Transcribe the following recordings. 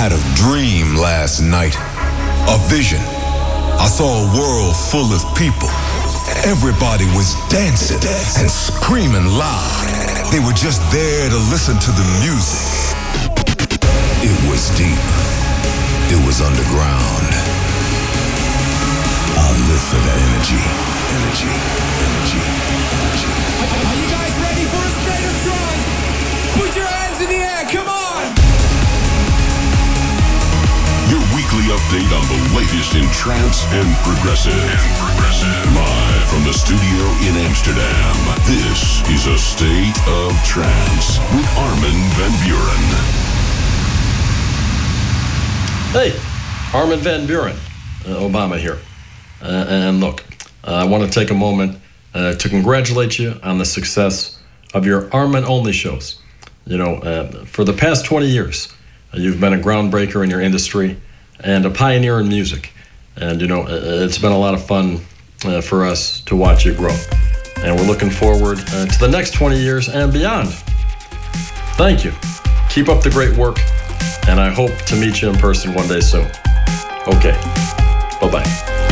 had a dream last night, a vision. I saw a world full of people. Everybody was dancing and screaming loud. They were just there to listen to the music. It was deep. It was underground. I live for that energy. Energy. Energy. Energy. Are you guys ready for a state of trance? Put your hands in the air, come on! Your weekly update on the latest in trance and progressive. Live from the studio in Amsterdam. This is A State of Trance with Armin van Buuren. Hey, Armin van Buuren. Obama here. And look, I want to take a moment to congratulate you on the success of your Armin Only shows. You know, for the past 20 years, you've been a groundbreaker in your industry and a pioneer in music. And, you know, it's been a lot of fun for us to watch you grow. And we're looking forward to the next 20 years and beyond. Thank you. Keep up the great work, and I hope to meet you in person one day soon. Okay. Bye-bye.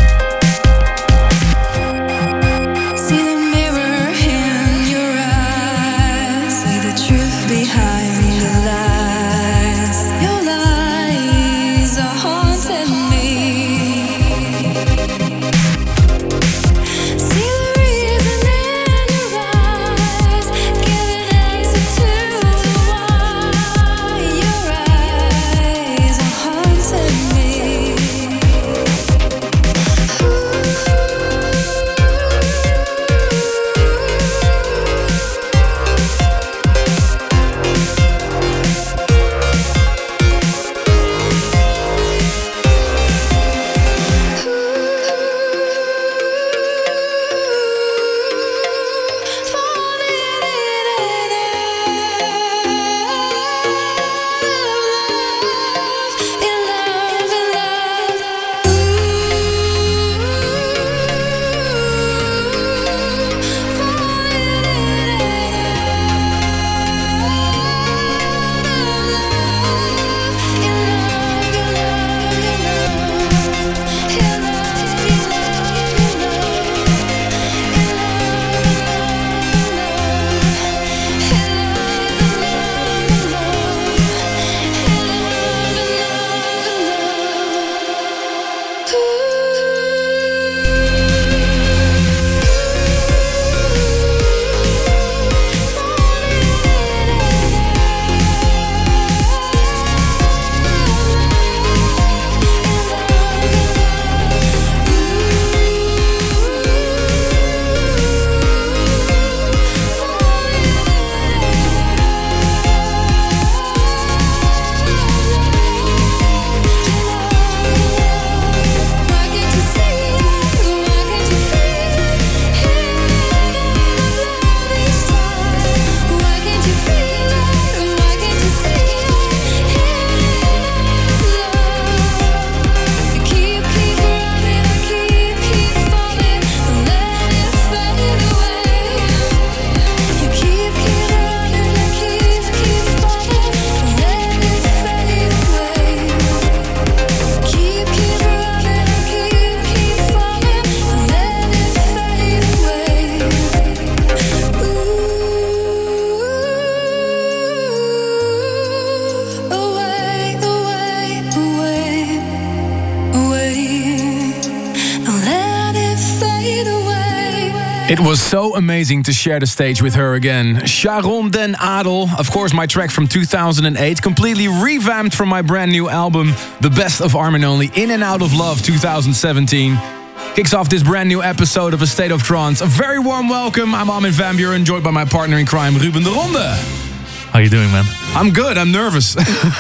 It was so amazing to share the stage with her again. Sharon Den Adel, of course my track from 2008, completely revamped from my brand new album, The Best of Armin Only, In and Out of Love 2017. Kicks off this brand new episode of A State of Trance. A very warm welcome. I'm Armin van Buuren, joined by my partner in crime, Ruben de Ronde. How you doing, man? I'm good, I'm nervous.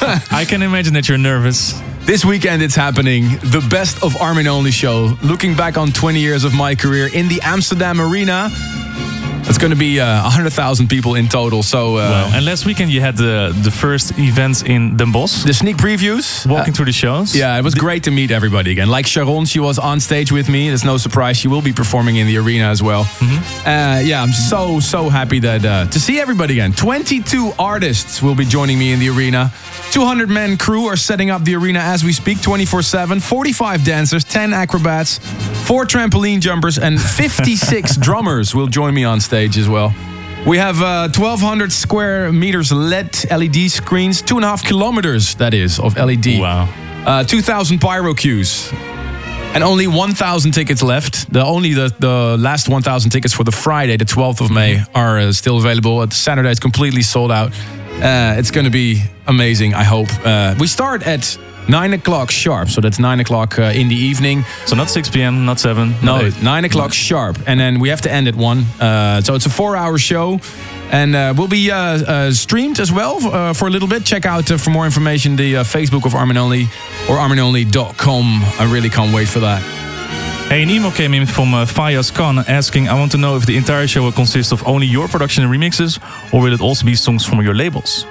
I can imagine that you're nervous. This weekend it's happening, the Best of Armin Only show. Looking back on 20 years of my career in the Amsterdam Arena. It's going to be 100,000 people in total. So And last weekend you had the first events in Den Bosch. the sneak previews. Walking through the shows. Yeah, it was great to meet everybody again. Like Sharon, she was on stage with me. There's no surprise. She will be performing in the arena as well. Yeah, I'm so happy that to see everybody again. 22 artists will be joining me in the arena. 200-man crew are setting up the arena as we speak, 24/7. 45 dancers, 10 acrobats, 4 trampoline jumpers, and 56 drummers will join me on stage as well. We have 1,200 square meters LED screens, 2.5 kilometers, that is, of LED. Wow. 2,000 pyro cues. And only 1,000 tickets left. The last 1,000 tickets for the Friday, the 12th of May, are still available. At Saturday, it's completely sold out. It's going to be amazing, I hope. We start at 9 o'clock sharp, so that's 9 o'clock in the evening. So not 6 p.m., not 7. No, not 8. 9 o'clock sharp. And then we have to end at 1. So it's a 4-hour show. And we'll be streamed as well for a little bit. Check out, for more information, the Facebook of Armin Only or arminonly.com. I really can't wait for that. Hey, an email came in from Fayaz Khan asking, I want to know if the entire show will consist of only your production and remixes, or will it also be songs from your labels?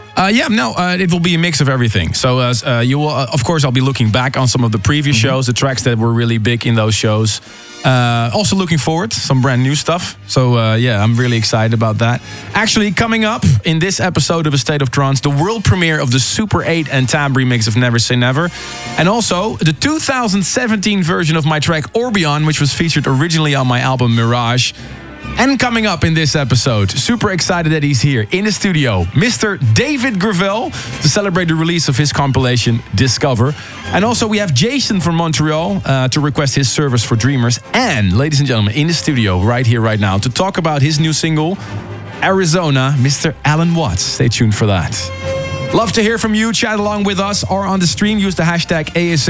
It will be a mix of everything. So you will, of course, I'll be looking back on some of the previous shows, the tracks that were really big in those shows. Also looking forward to some brand new stuff. So I'm really excited about that. Actually, coming up in this episode of A State of Trance, the world premiere of the Super 8 and Tab remix of Never Say Never. And also the 2017 version of my track Orbion, which was featured originally on my album Mirage. And coming up in this episode, super excited that he's here in the studio, Mr. David Gravel, to celebrate the release of his compilation Discover. And also we have Jason from Montreal to request his service for Dreamers. And ladies and gentlemen, in the studio right here, right now, to talk about his new single, Arizona, Mr. Alan Watts. Stay tuned for that. Love to hear from you. Chat along with us or on the stream. Use the hashtag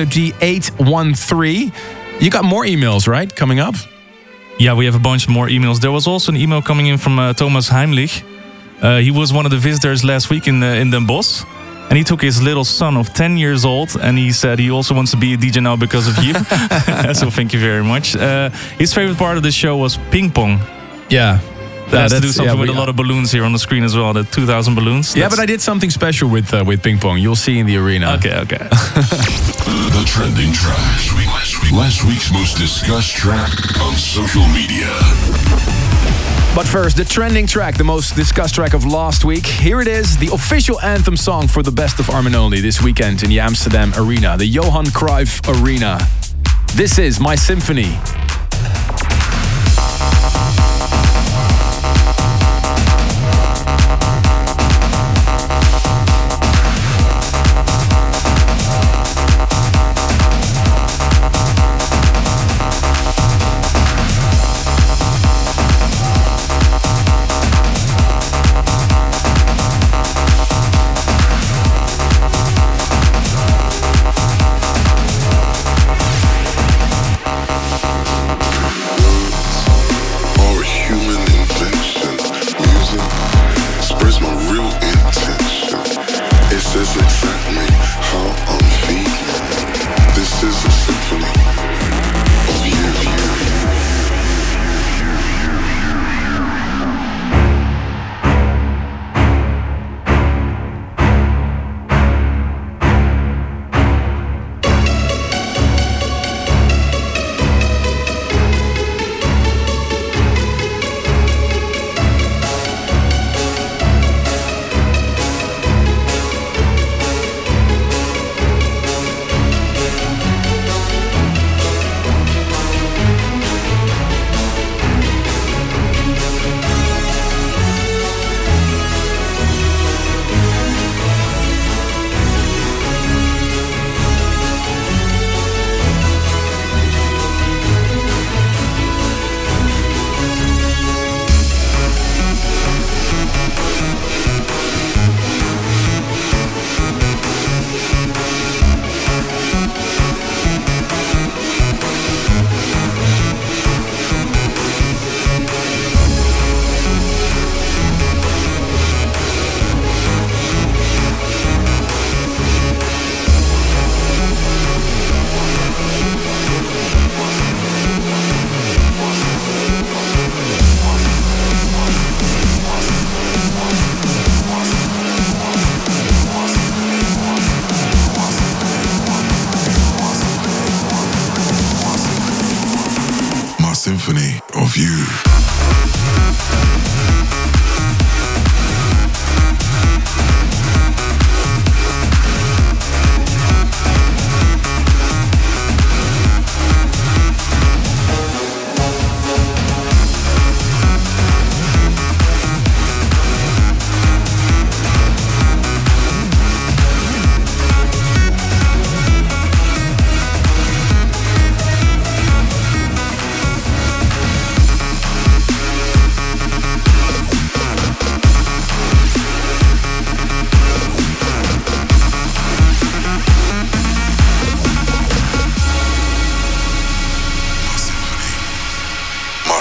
ASOG813. You got more emails, right, coming up? Yeah, we have a bunch more emails. There was also an email coming in from Thomas Heimlich. He was one of the visitors last week in Den Bosch. And he took his little son of 10 years old. And he said he also wants to be a DJ now because of you. So thank you very much. His favorite part of the show was ping pong. Yeah. That has to do something with a lot of balloons here on the screen as well. The 2,000 balloons. Yeah, but I did something special with ping pong. You'll see in the arena. Okay. The trending track. Last week's most discussed track on social media. But first, the trending track, the most discussed track of last week. Here it is, the official anthem song for the Best of Armin Only this weekend in the Amsterdam Arena, the Johan Cruyff Arena. This is My Symphony.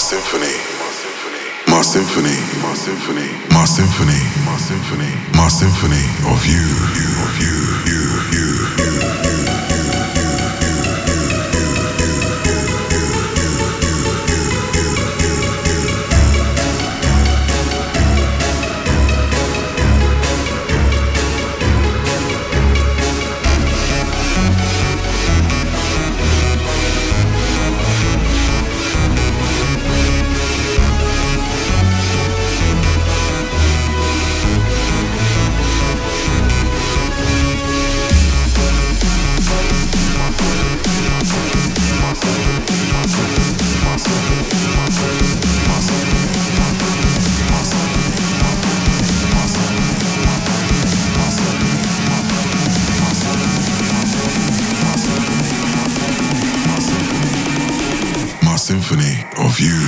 symphony, my symphony, my symphony, my symphony, my symphony, my symphony of you, symphony of you.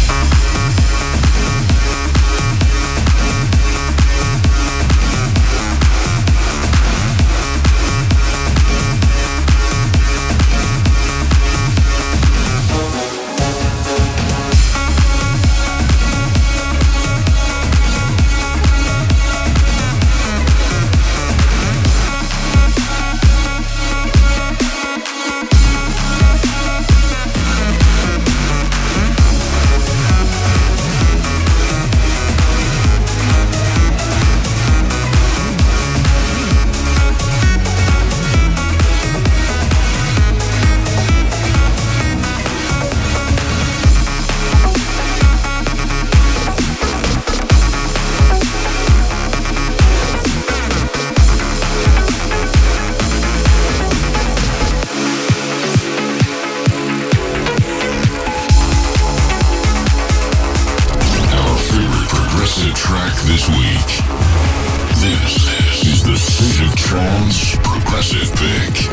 Track this week. This is the State of Trance Progressive Pick.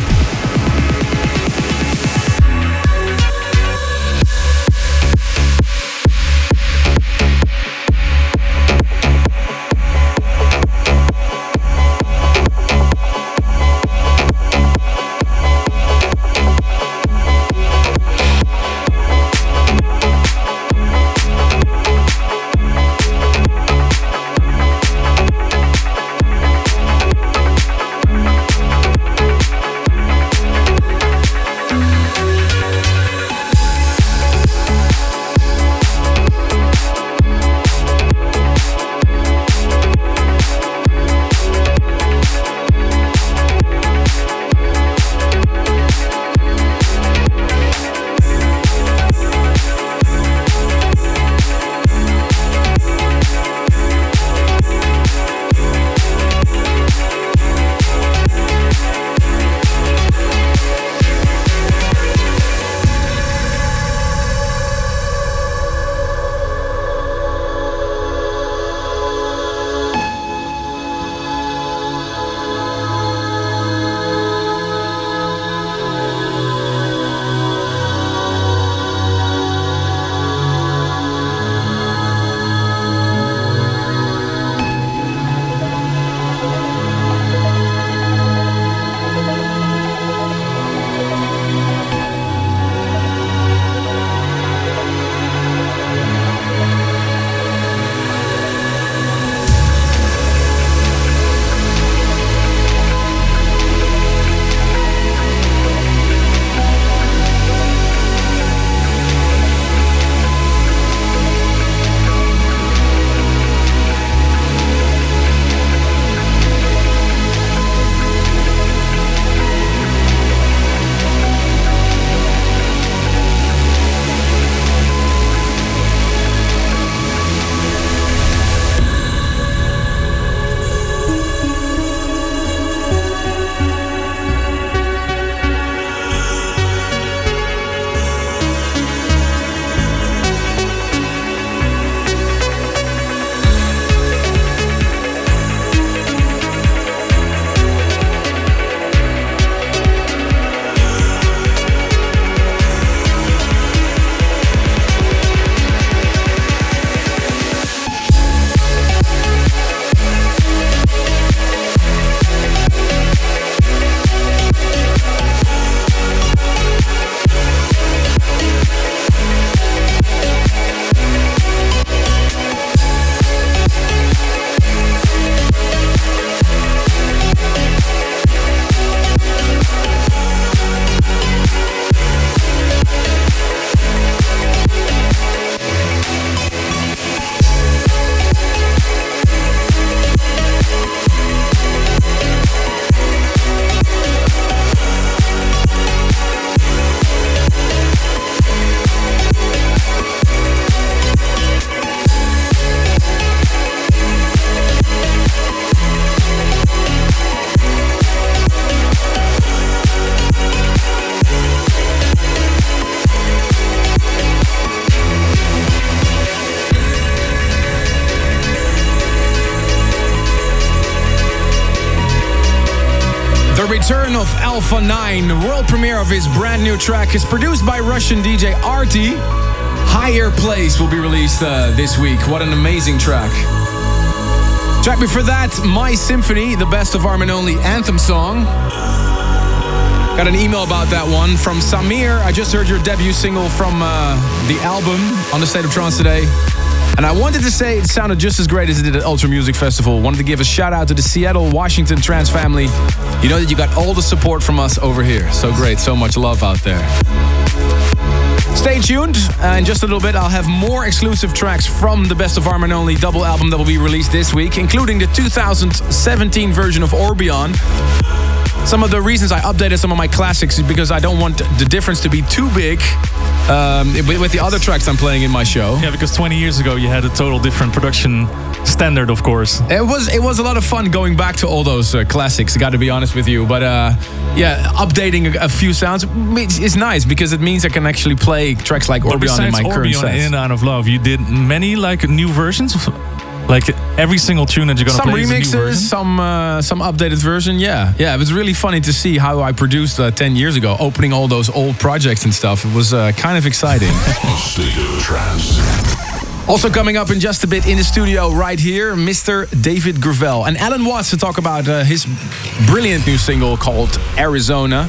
The return of Alpha 9, the world premiere of his brand new track, is produced by Russian DJ Arty. Higher Place will be released this week. What an amazing track. Track before that, My Symphony, the best of Armin Only anthem song. Got an email about that one from Samir. I just heard your debut single from the album on the State of Trance today. And I wanted to say it sounded just as great as it did at Ultra Music Festival. Wanted to give a shout out to the Seattle, Washington Trance family. You know that you got all the support from us over here. So great, so much love out there. Stay tuned. In just a little bit, I'll have more exclusive tracks from the Best of Armin Only double album that will be released this week, including the 2017 version of Orbion. Some of the reasons I updated some of my classics is because I don't want the difference to be too big with the other tracks I'm playing in my show. Yeah, because 20 years ago you had a total different production standard, of course. It was a lot of fun going back to all those classics, got to be honest with you. But yeah, updating a few sounds is nice because it means I can actually play tracks like Orbion in my current sets. In and Out of Love, you did many like new versions. Like every single tune that you're gonna play is a new version? Some updated version, yeah. It was really funny to see how I produced 10 years ago, opening all those old projects and stuff. It was kind of exciting. State of Trance. Also coming up in just a bit in the studio right here, Mr. David Gravel. And Alan Watts to talk about his brilliant new single called Arizona.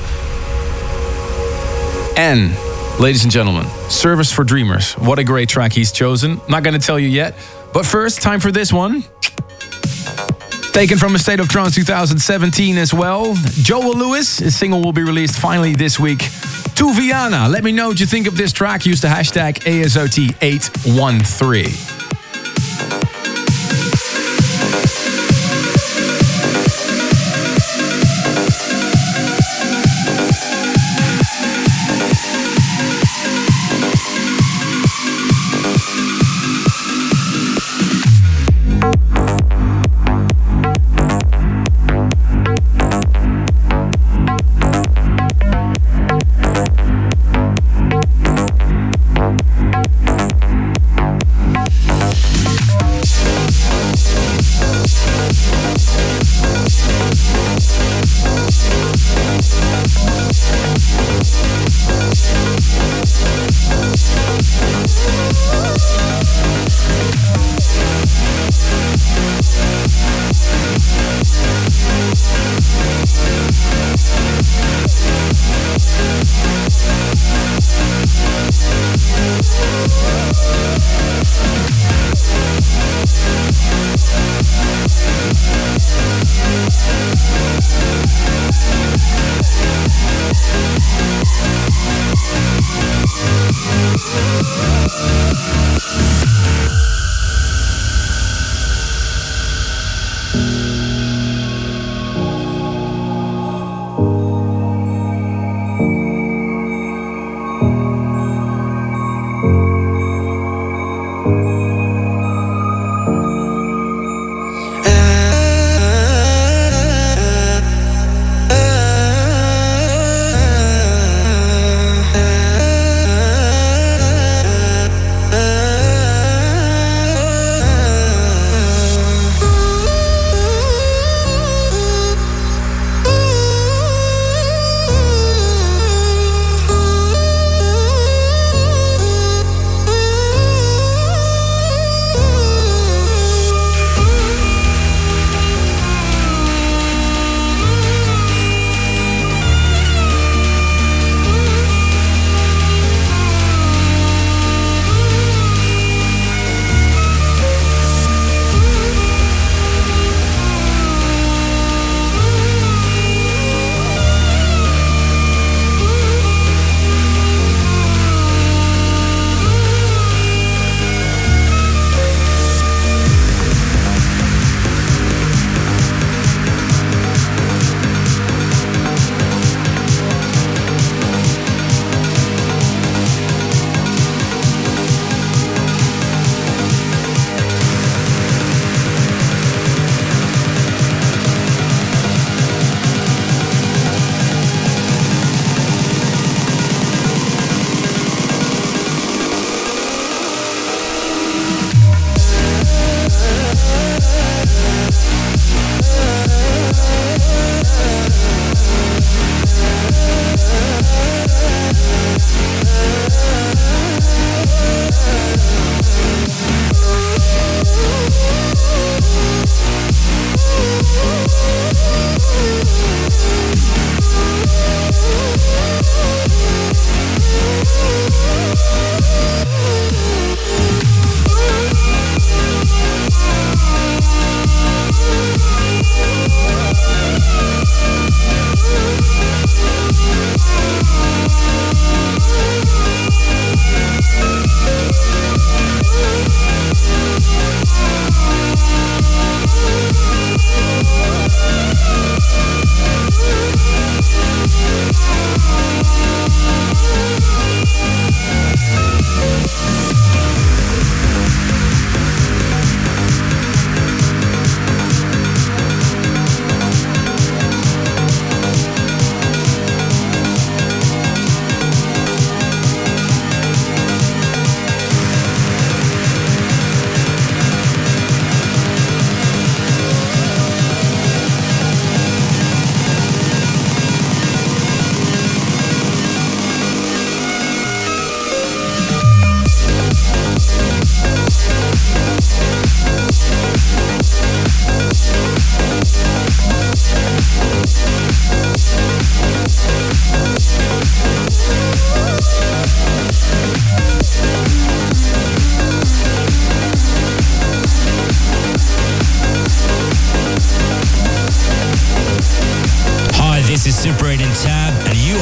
And, ladies and gentlemen, Service for Dreamers. What a great track he's chosen. Not gonna tell you yet. But first, time for this one. Taken from A State of Trance 2017 as well. Joel Lewis, his single will be released finally this week. To Viana, let me know what you think of this track. Use the hashtag ASOT813.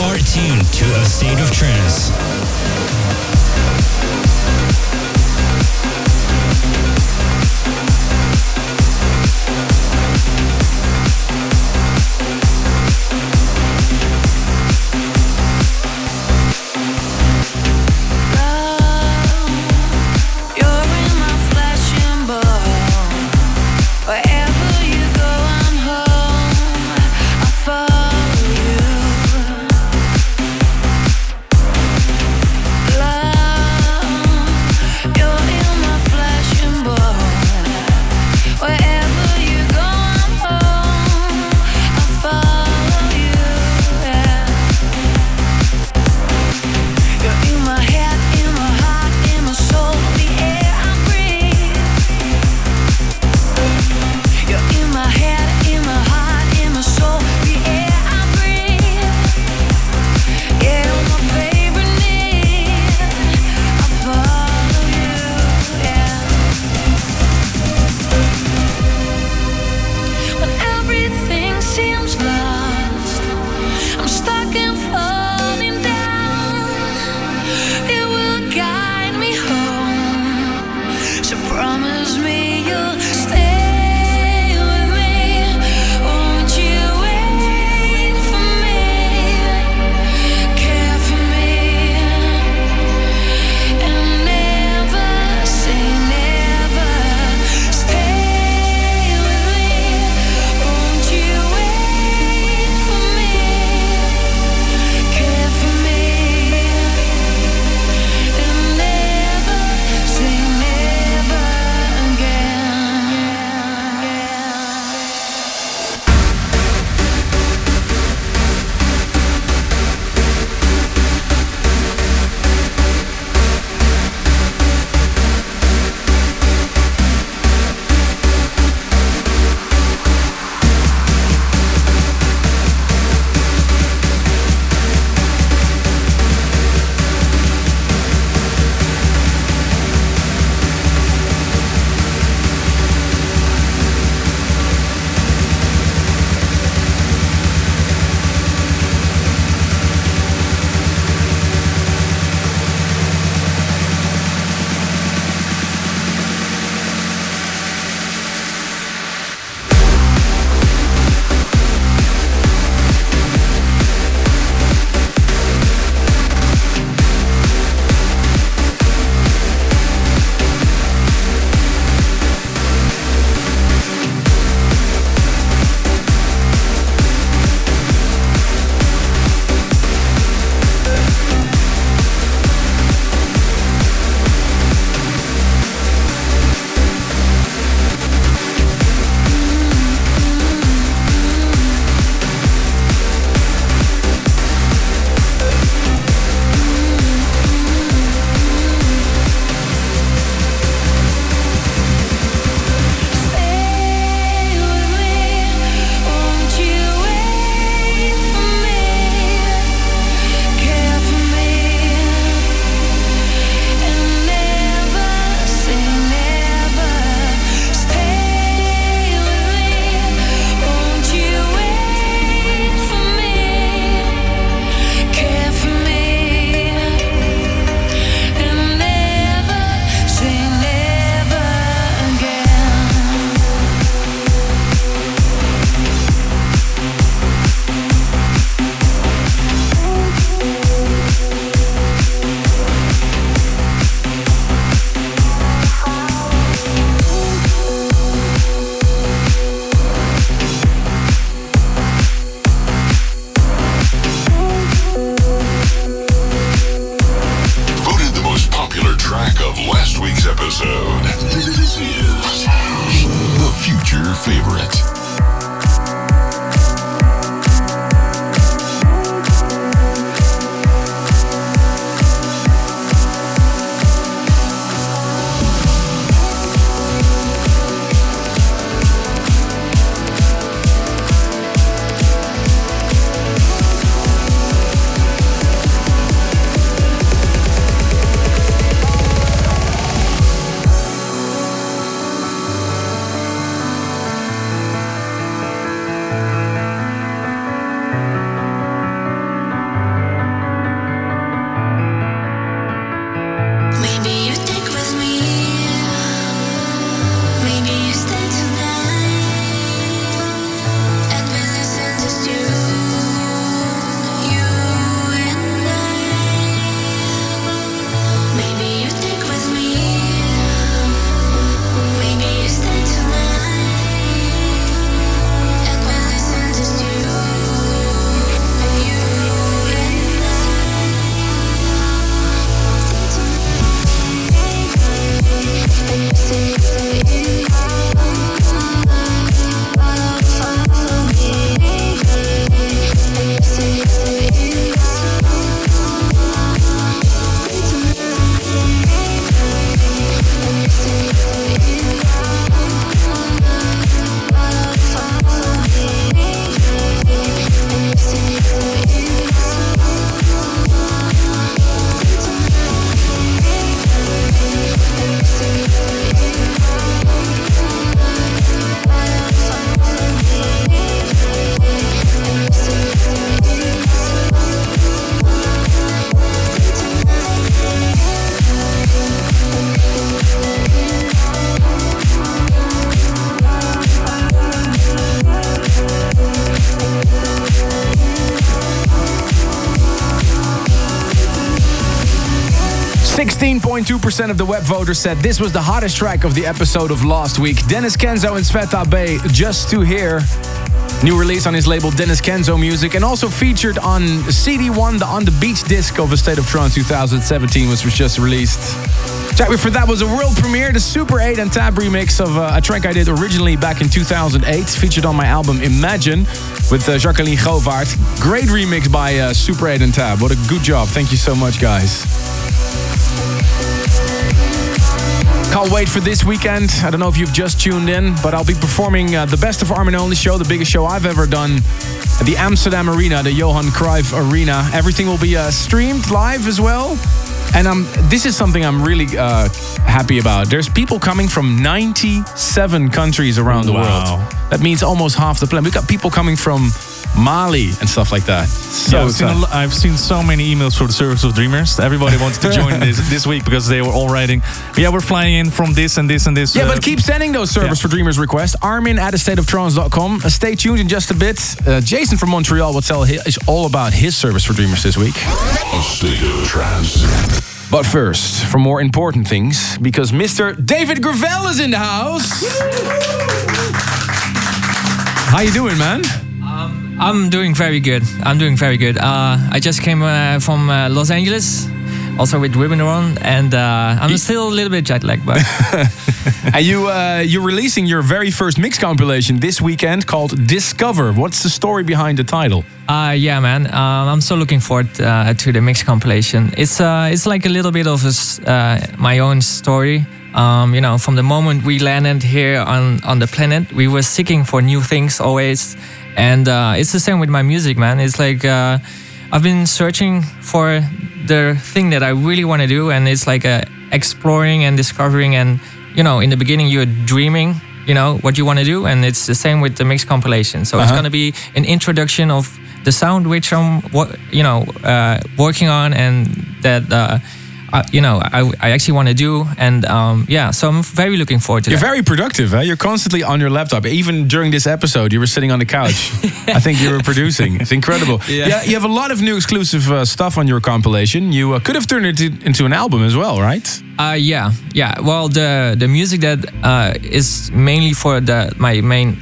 are tuned to A State of Trance. Love 16.2% of the web voters said this was the hottest track of the episode of last week. Dennis Kenzo and Sveta Bay, Just to Hear. New release on his label Dennis Kenzo Music, and also featured on CD1, the On the Beach disc of A State of Trance 2017, which was just released. Track before that was a world premiere, the Super 8 and Tab remix of a track I did originally back in 2008, featured on my album Imagine with Jacqueline Govaert. Great remix by Super 8 and Tab. What a good job. Thank you so much, guys. Can't wait for this weekend. I don't know if you've just tuned in, but I'll be performing the Best of Armin Only show, the biggest show I've ever done at the Amsterdam Arena, the Johan Cruyff Arena. Everything will be streamed live as well. And this is something I'm really happy about. There's people coming from 97 countries around the world. That means almost half the planet. We've got people coming from Mali and stuff like that. So I've seen so many emails from the Service of Dreamers. Everybody wants to join this week because they were all writing, yeah, we're flying in from this and this and this. Yeah, but keep sending those Service for Dreamers requests. Armin@astateoftrance.com. Stay tuned in just a bit. Jason from Montreal will tell us all about his Service for Dreamers this week. A State of Trance. But first, for more important things, because Mr. David Gravel is in the house. How you doing, man? I'm doing very good. I just came from Los Angeles, also with Ribbon on, and I'm still a little bit jet lagged. But and you're releasing your very first mix compilation this weekend called Discover. What's the story behind the title? Yeah, man. I'm so looking forward to the mix compilation. It's like a little bit of my own story. From the moment we landed here on the planet, we were seeking for new things always. And it's the same with my music, man. It's like I've been searching for the thing that I really want to do, and it's like exploring and discovering. And in the beginning, you're dreaming, what you want to do, and it's the same with the mix compilation. So it's going to be an introduction of the sound which I'm, working on, and that. I actually want to do, and so I'm very looking forward to You're that. very productive, You're constantly on your laptop. Even during this episode, you were sitting on the couch. I think you were producing. It's incredible. Yeah, you have a lot of new exclusive stuff on your compilation. You could have turned it into an album as well, right? Yeah. Well, the music that is mainly for my main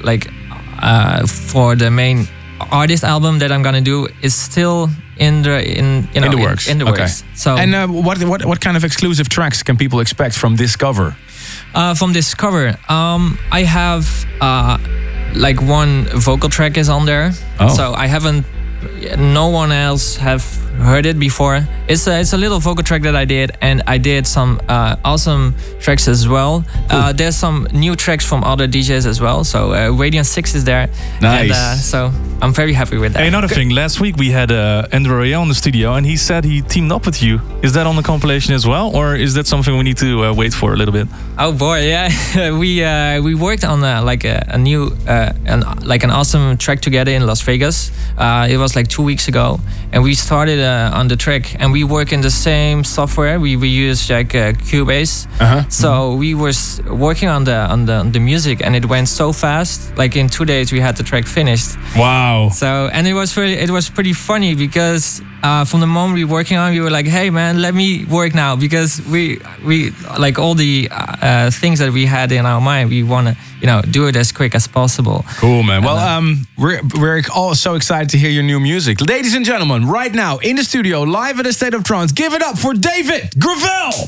for the main artist album that I'm gonna do is still in the works. In the works. So, and what kind of exclusive tracks can people expect from Discover? From Discover, I have one vocal track is on there. Oh. So I haven't. No one else have heard it before. It's a little vocal track that I did, and I did some awesome tracks as well. There's some new tracks from other DJs as well. So Radiant 6 is there. Nice. And, so I'm very happy with that. Hey, another thing, last week we had Andrew Royale in the studio, and he said he teamed up with you. Is that on the compilation as well, or is that something we need to wait for a little bit? Oh boy, yeah. we worked on a new an awesome track together in Las Vegas. It was like 2 weeks ago, and we started on the track, and we work in the same software. We use Cubase. So we were working on the music, and it went so fast. Like in 2 days, we had the track finished. Wow. So, and it was pretty funny because from the moment we were working on, we were like, hey man, let me work now, because we like all the things that we had in our mind, we want to do it as quick as possible. Cool, man. Well, we're all so excited to hear your new music. Ladies and gentlemen, right now in the studio, live at A State of Trance, give it up for David Gravel!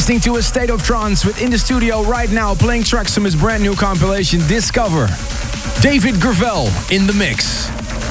listening to A State of Trance with in the studio right now playing tracks from his brand new compilation Discover. David Gravell in the mix.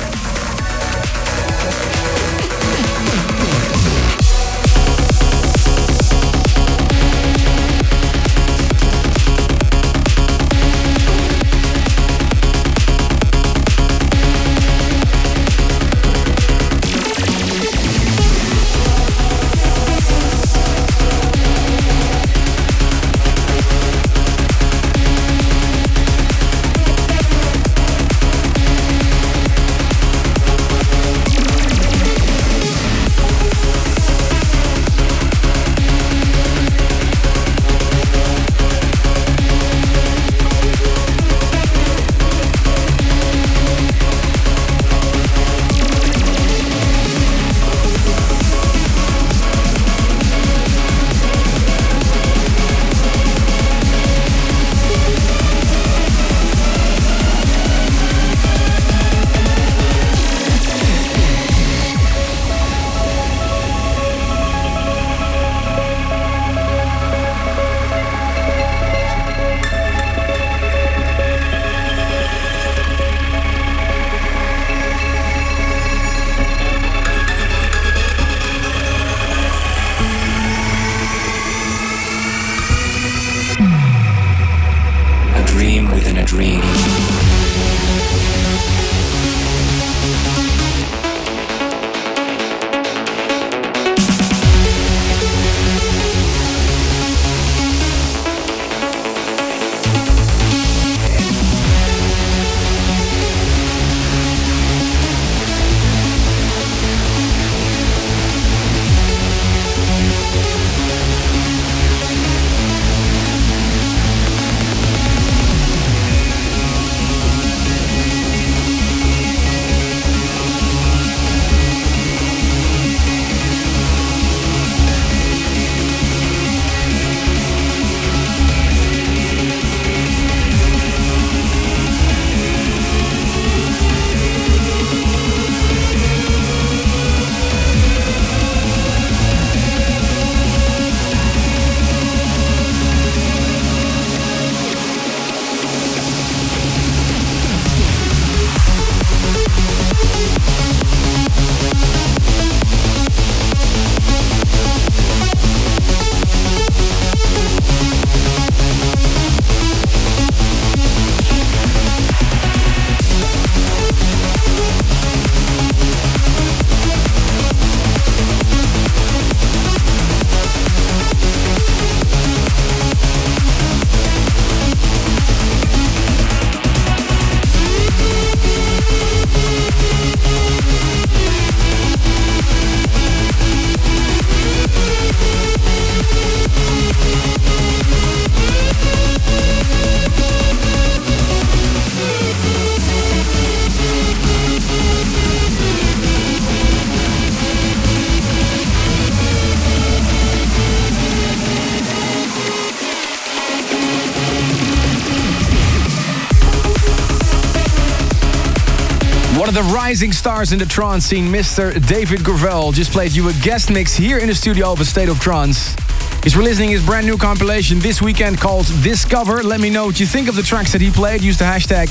One of the rising stars in the trance scene, Mr. David Gravell, just played you a guest mix here in the studio of A State of Trance. He's releasing his brand new compilation this weekend called Discover. Let me know what you think of the tracks that he played. Use the hashtag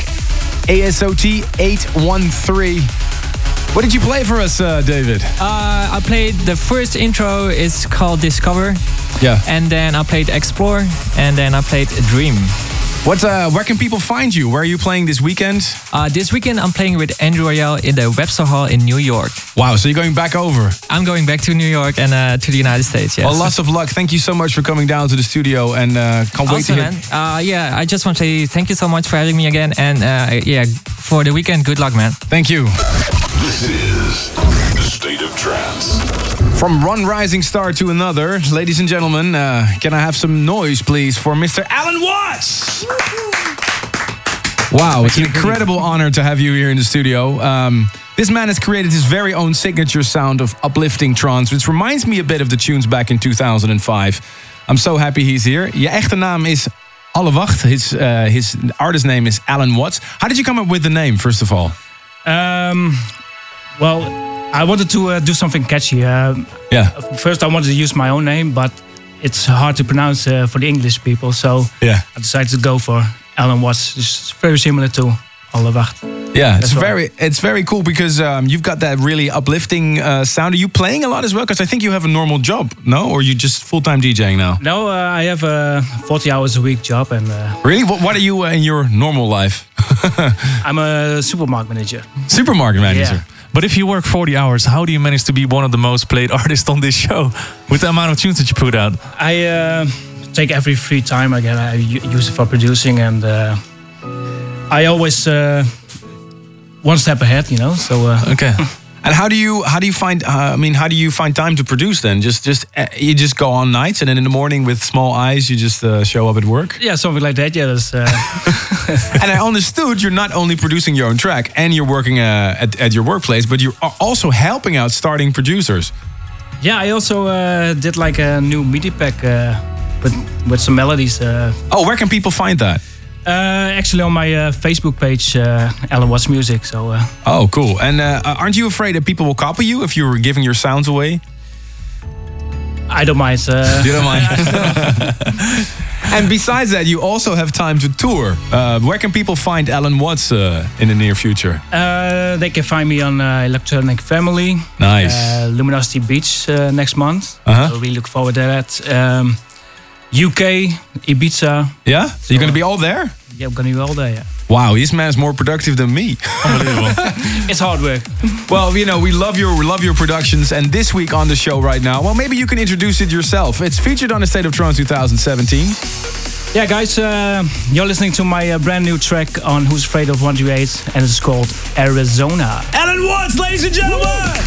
ASOT813. What did you play for us, David? I played the first intro, it's called Discover. Yeah. And then I played Explore, and then I played Dream. Where can people find you? Where are you playing this weekend? This weekend I'm playing with Andrew Royale in the Webster Hall in New York. Wow, so you're going back over? I'm going back to New York and to the United States, yes. Well, lots of luck. Thank you so much for coming down to the studio and can't wait to hear. Man. I just want to say thank you so much for having me again, and for the weekend, good luck, man. Thank you. This is The State of Trance. From one rising star to another, ladies and gentlemen, can I have some noise, please, for Mr. Alan Watts? Wow, it's an incredible honor to have you here in the studio. This man has created his very own signature sound of uplifting trance, which reminds me a bit of the tunes back in 2005. I'm so happy he's here. Je echte naam is Allewacht. His artist name is Alan Watts. How did you come up with the name, first of all? Well, I wanted to do something catchy. First, I wanted to use my own name, but it's hard to pronounce for the English people. So Yeah. I decided to go for Alan Watts. It's very similar to Allewacht. Yeah, That's why. it's very cool because you've got that really uplifting sound. Are you playing a lot as well? Because I think you have a normal job, no? Or you just full-time DJing now? No, I have a 40 hours a week job, and Really? What are you in your normal life? I'm a supermarket manager. Supermarket manager. Yeah. But if you work 40 hours, how do you manage to be one of the most played artists on this show with the amount of tunes that you put out? I take every free time again. I use it for producing, and I always one step ahead, you know. So Okay. And how do you find? How do you find time to produce then? You just go on nights, and then in the morning with small eyes, you just show up at work. yeah, something like that. Yeah, that's, And I understood you're not only producing your own track and you're working at your workplace, but you're also helping out starting producers. yeah. I also did like a new MIDI pack with some melodies. Oh, where can people find that? Actually, on my Facebook page, Alan Watts Music. So Oh, cool. And aren't you afraid that people will copy you if you're giving your sounds away? I don't mind. You don't mind. And besides that, you also have time to tour. Where can people find Alan Watts in the near future? They can find me on Electronic Family. Nice. Luminosity Beach next month. Uh-huh. So we look forward to that. UK, Ibiza. Yeah? So you're going to be all there? Yeah, I'm gonna be all there. Yeah. Wow, this man's more productive than me. Unbelievable. It's hard work. Well, you know, we love your productions, and this week on the show right now, well, maybe you can introduce it yourself. It's featured on the State of Trance 2017. Yeah, guys, you're listening to my brand new track on Who's Afraid of 138, and it's called Arizona. Alan Watts, ladies and gentlemen!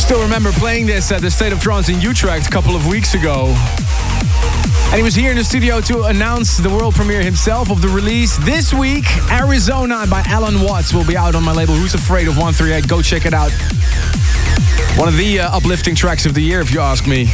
Still remember playing this at the State of Trance in Utrecht a couple of weeks ago. And he was here in the studio to announce the world premiere himself of the release. This week, Arizona by Alan Watts will be out on my label Who's Afraid of 138. Go check it out. One of the uplifting tracks of the year, if you ask me.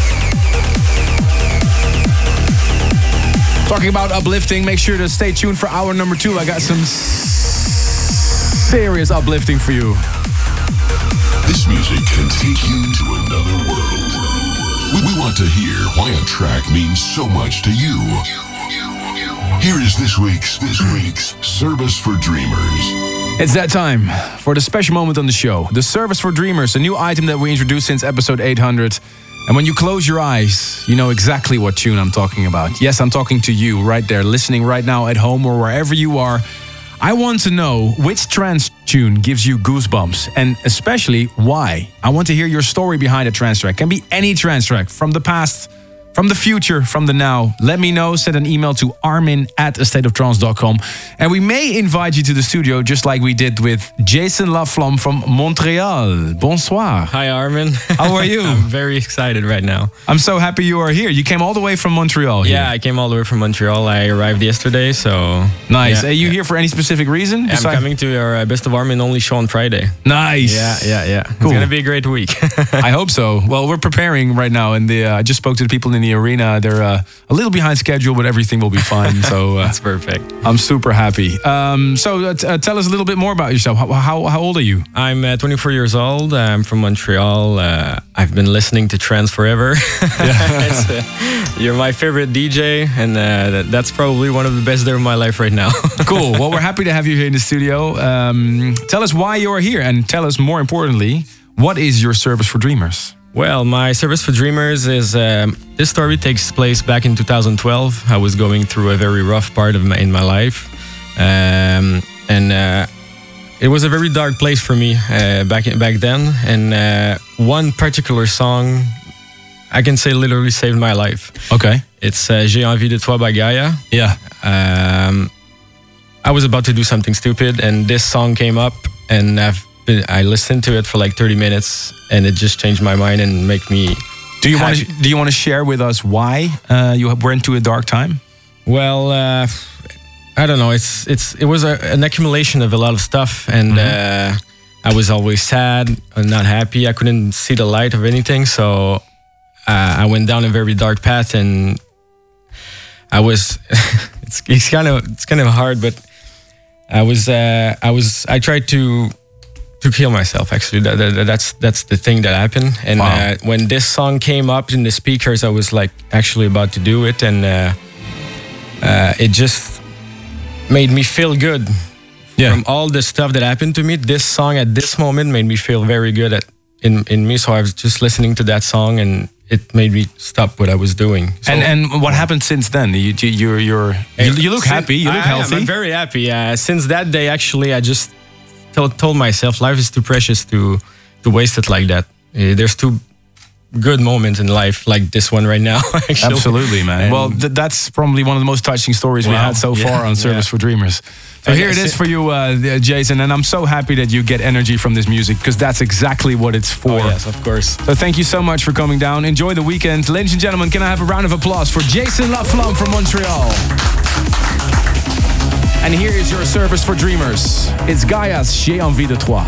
Talking about uplifting, make sure to stay tuned for hour number 2. I got some serious uplifting for you. This music can take you to another world. We want to hear why a track means so much to you. Here is this week's Service for Dreamers. It's that time for the special moment on the show. The Service for Dreamers, a new item that we introduced since episode 800. And when you close your eyes, you know exactly what tune I'm talking about. Yes, I'm talking to you right there, listening right now at home or wherever you are. I want to know which trance tune gives you goosebumps, and especially why. I want to hear your story behind a trance track. Can be any trance track, from the past, from the future, from the now. Let me know. Send an email to armin@astateoftrance.com. And we may invite you to the studio, just like we did with Jason Laflamme from Montreal. Bonsoir. Hi, Armin. How are you? I'm very excited right now. I'm so happy you are here. You came all the way from Montreal. Yeah, I came all the way from Montreal. I arrived yesterday, so... Nice. Yeah, are you here for any specific reason? I'm coming to your Best of Armin Only show on Friday. Nice. Yeah. Cool. It's going to be a great week. I hope so. Well, we're preparing right now, and I just spoke to the people in the arena. They're a little behind schedule, but everything will be fine. So that's perfect. I'm super happy. Tell us a little bit more about yourself. How old are you? I'm 24 years old. I'm from Montreal. I've been listening to trance forever. You're my favorite DJ, and that's probably one of the best days of my life right now. Cool. Well, we're happy to have you here in the studio. Tell us why you're here, and tell us more importantly, what is your Service for Dreamers? Well, my Service for Dreamers is, this story takes place back in 2012. I was going through a very rough part in my life. It was a very dark place for me back then. And one particular song, I can say literally saved my life. Okay. It's J'ai envie de toi by Gaia. Yeah. I was about to do something stupid, and this song came up, and I listened to it for like 30 minutes, and it just changed my mind and make me. Do you want to share with us why you went into a dark time? Well, I don't know. It was an accumulation of a lot of stuff, and I was always sad and not happy. I couldn't see the light of anything, so I went down a very dark path, and I was. it's kind of hard, but I tried to kill myself. Actually, that's the thing that happened. And wow. When this song came up in the speakers, I was like actually about to do it, and it just made me feel good. Yeah. From all the stuff that happened to me, this song at this moment made me feel very good in me. So I was just listening to that song, and it made me stop what I was doing. So, and what happened since then? You look happy. You look healthy. I'm very happy. Since that day, actually, I just told myself life is too precious to waste it like that. There's two good moments in life like this one right now. Actually. Absolutely, man. And well, that's probably one of the most touching stories we had so far on Service for Dreamers. So here it is for you, Jason, and I'm so happy that you get energy from this music, because that's exactly what it's for. Oh, yes, of course. So thank you so much for coming down. Enjoy the weekend. Ladies and gentlemen, can I have a round of applause for Jason Laflamme from Montreal? And here is your Service for Dreamers. It's Gaia's J'ai envie de toi.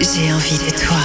J'ai envie de toi.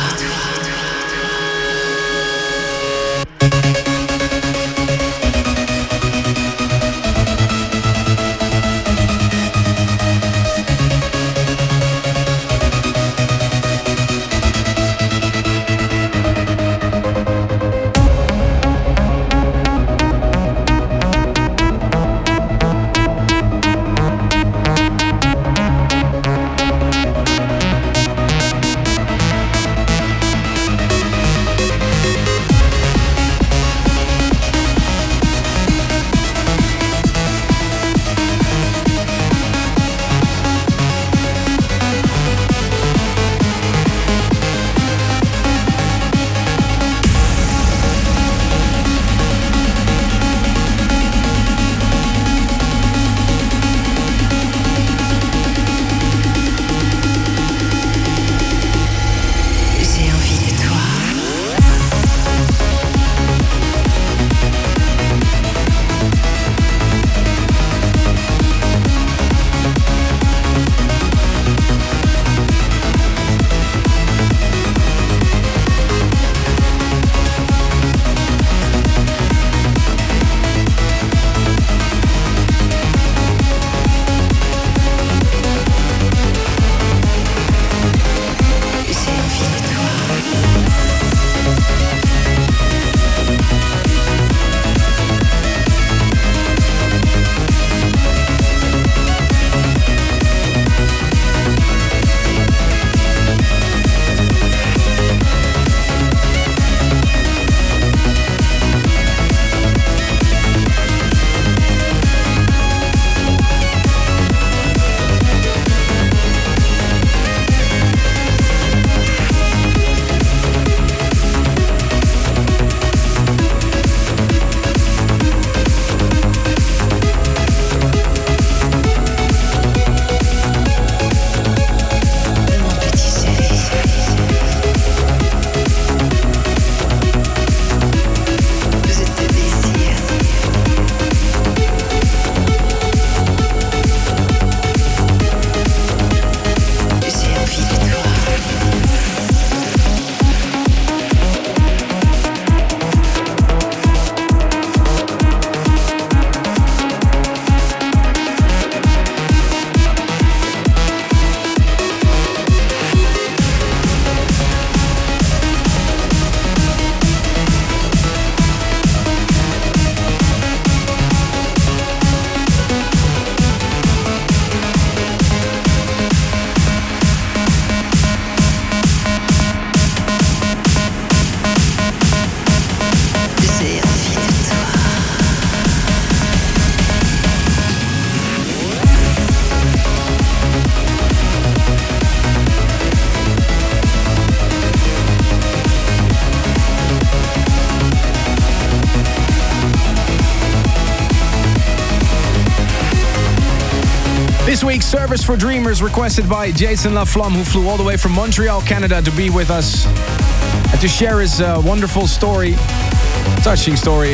This week's Service for Dreamers requested by Jason Laflamme, who flew all the way from Montreal, Canada to be with us and to share his wonderful story, touching story.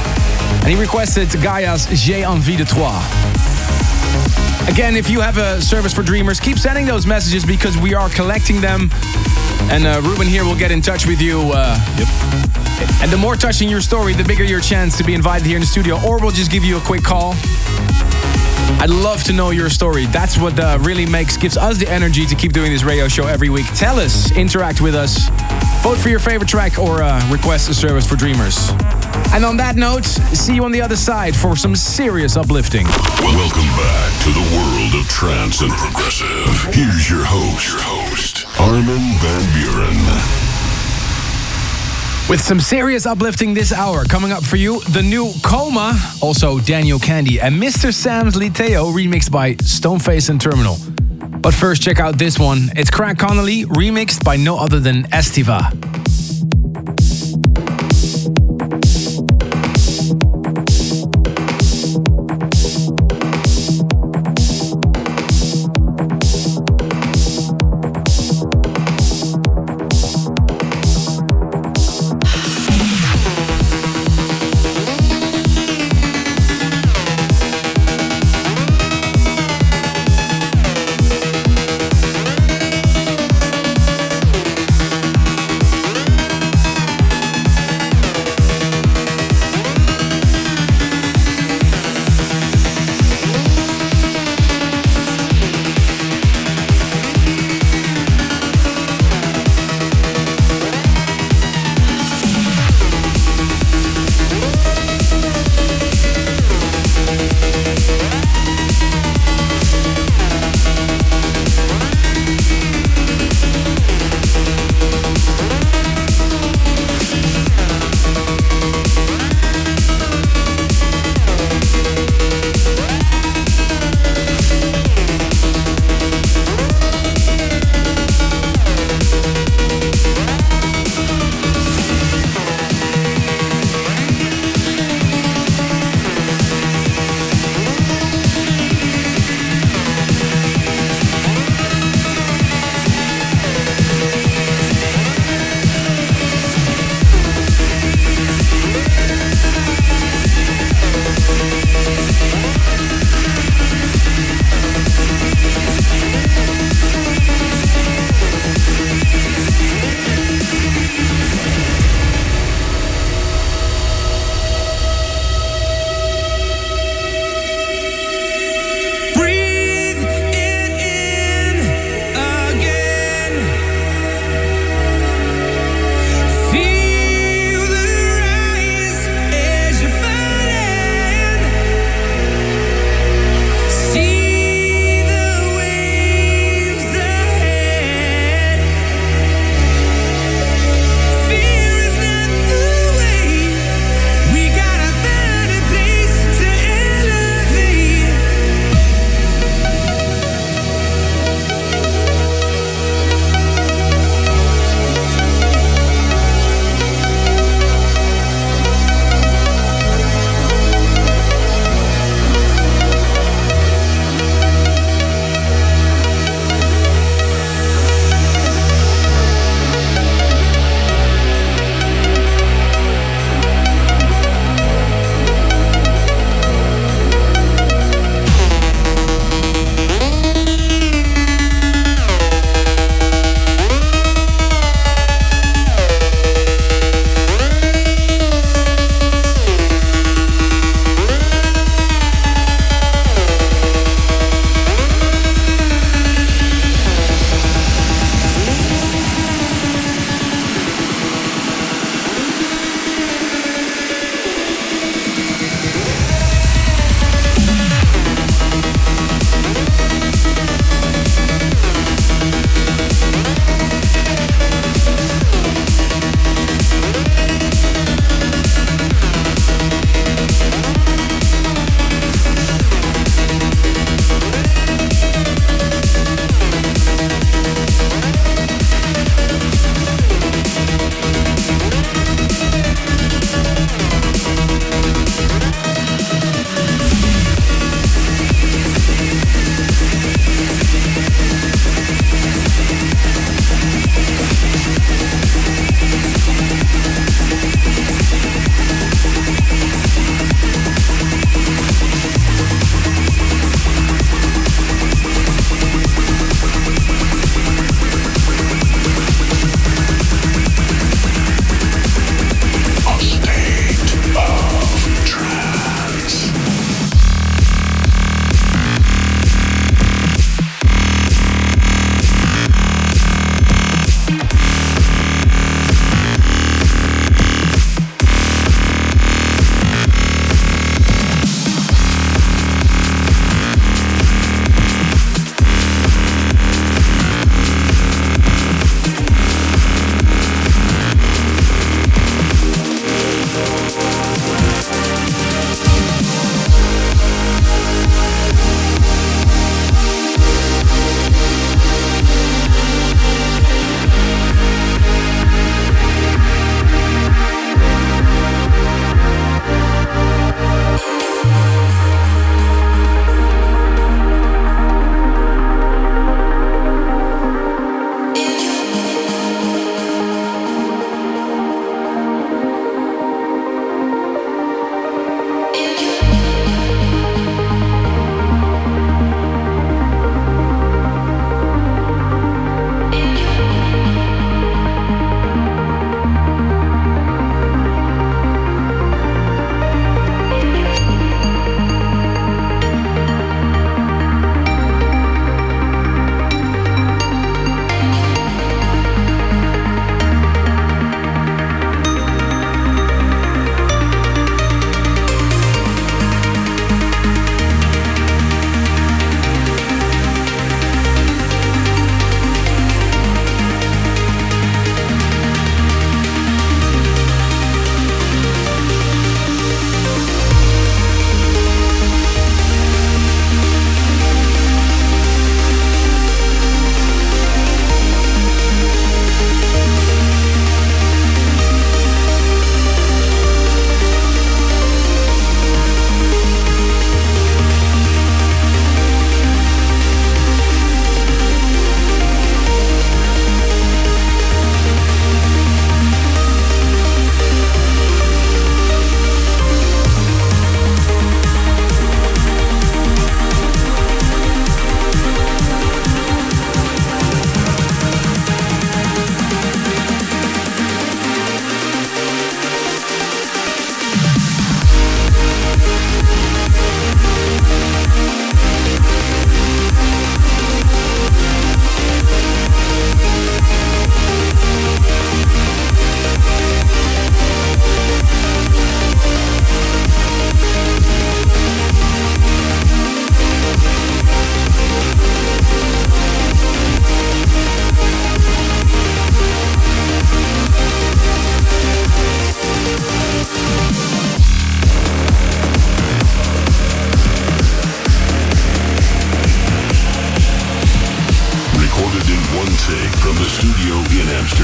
And he requested Gaia's J'ai envie de toi. Again, if you have a Service for Dreamers, keep sending those messages because we are collecting them. And Ruben here will get in touch with you. And the more touching your story, the bigger your chance to be invited here in the studio, or we'll just give you a quick call. I'd love to know your story. That's what really gives us the energy to keep doing this radio show every week. Tell us, interact with us, vote for your favorite track, or request a Service for Dreamers. And on that note, see you on the other side for some serious uplifting. Welcome back to the world of trance and progressive. Here's your host, Armin van Buuren. With some serious uplifting this hour, coming up for you, the new Coma, also Daniel Kandi, and Mr. Sam's Liteo remixed by Stoneface and Terminal. But first, check out this one. It's Craig Connolly, remixed by no other than Estiva.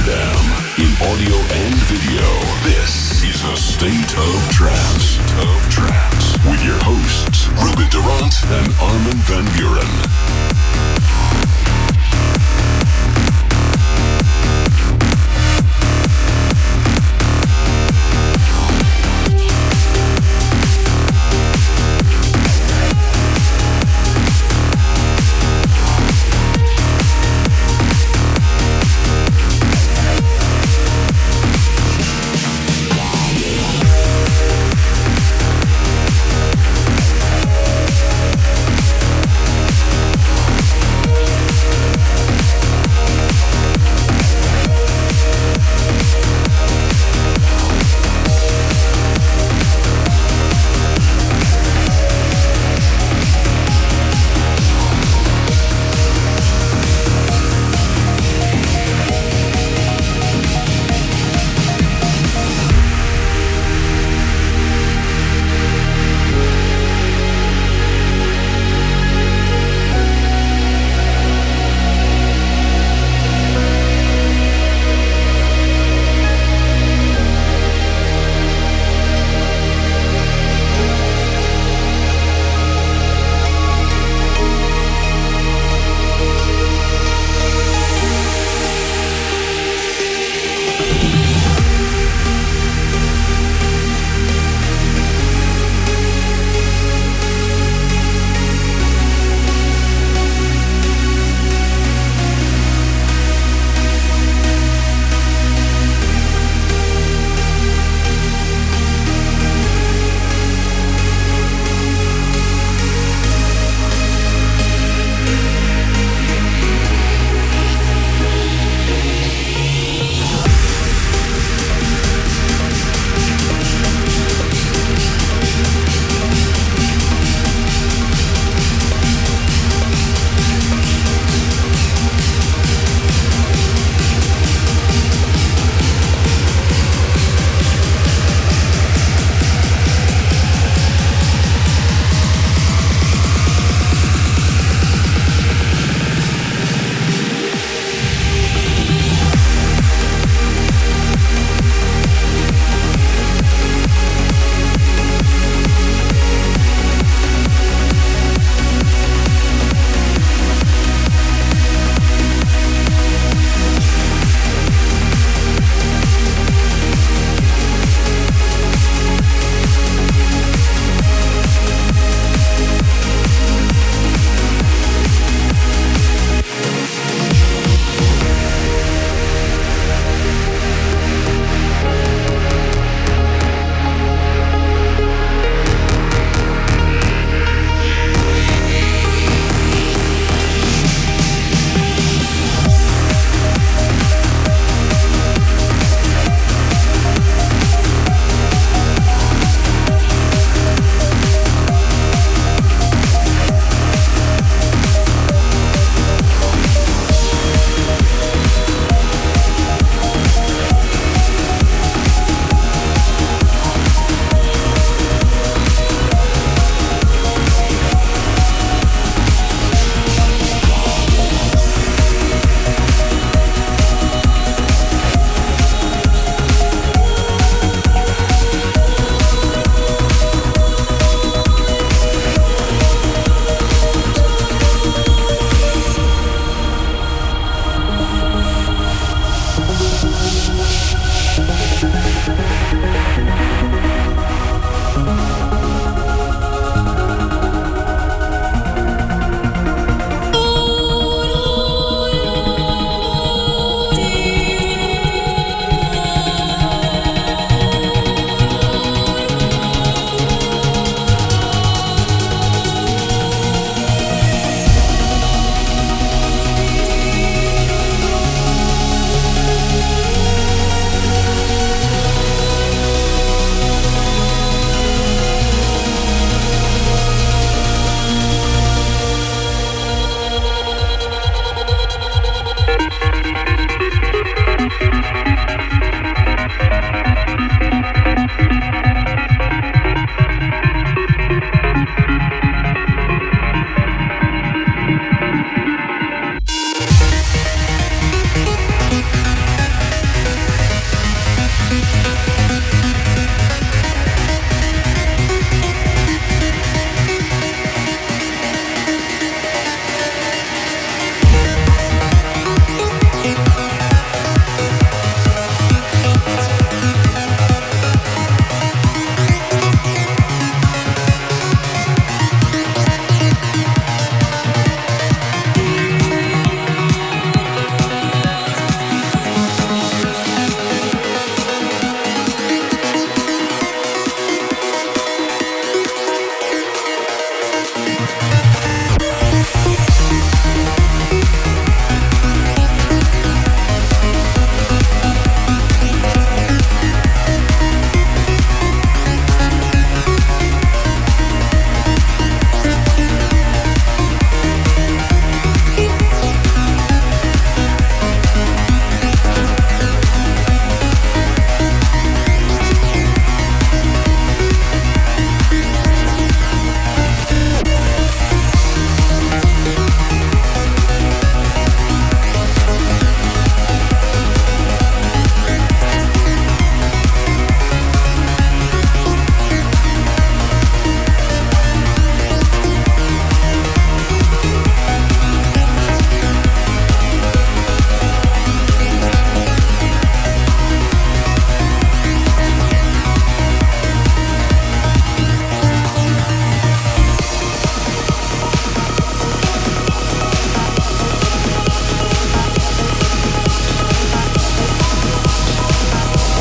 Amsterdam in audio and video. This is a State of Trance. With your hosts, Ruben Durant and Armin van Buuren.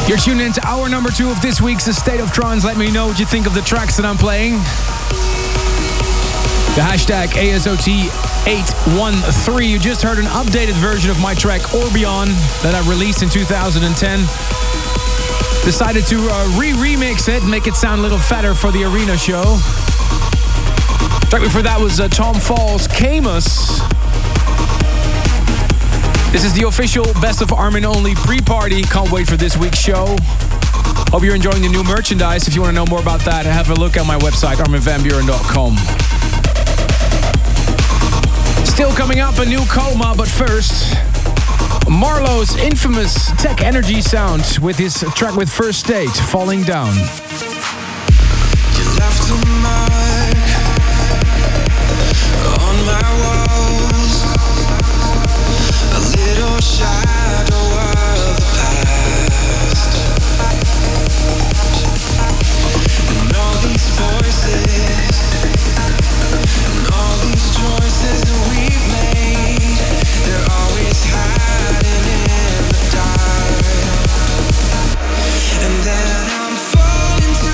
You're tuned into hour number 2 of this week's State of Trance. Let me know what you think of the tracks that I'm playing. The hashtag ASOT813. You just heard an updated version of my track Orbion that I released in 2010. Decided to remix it, make it sound a little fatter for the arena show. Track before that was Tom Falls, Camus. This is the official Best of Armin Only pre-party. Can't wait for this week's show. Hope you're enjoying the new merchandise. If you want to know more about that, have a look at my website, arminvanbuuren.com. Still coming up, a new Coma, but first, Marlowe's infamous Tech Energy sound with his track with First State, Falling Down. You left a mark on my walls, a little shadow of the past, and all these voices, and all these choices that we've made, they're always hiding in the dark. And then I'm falling to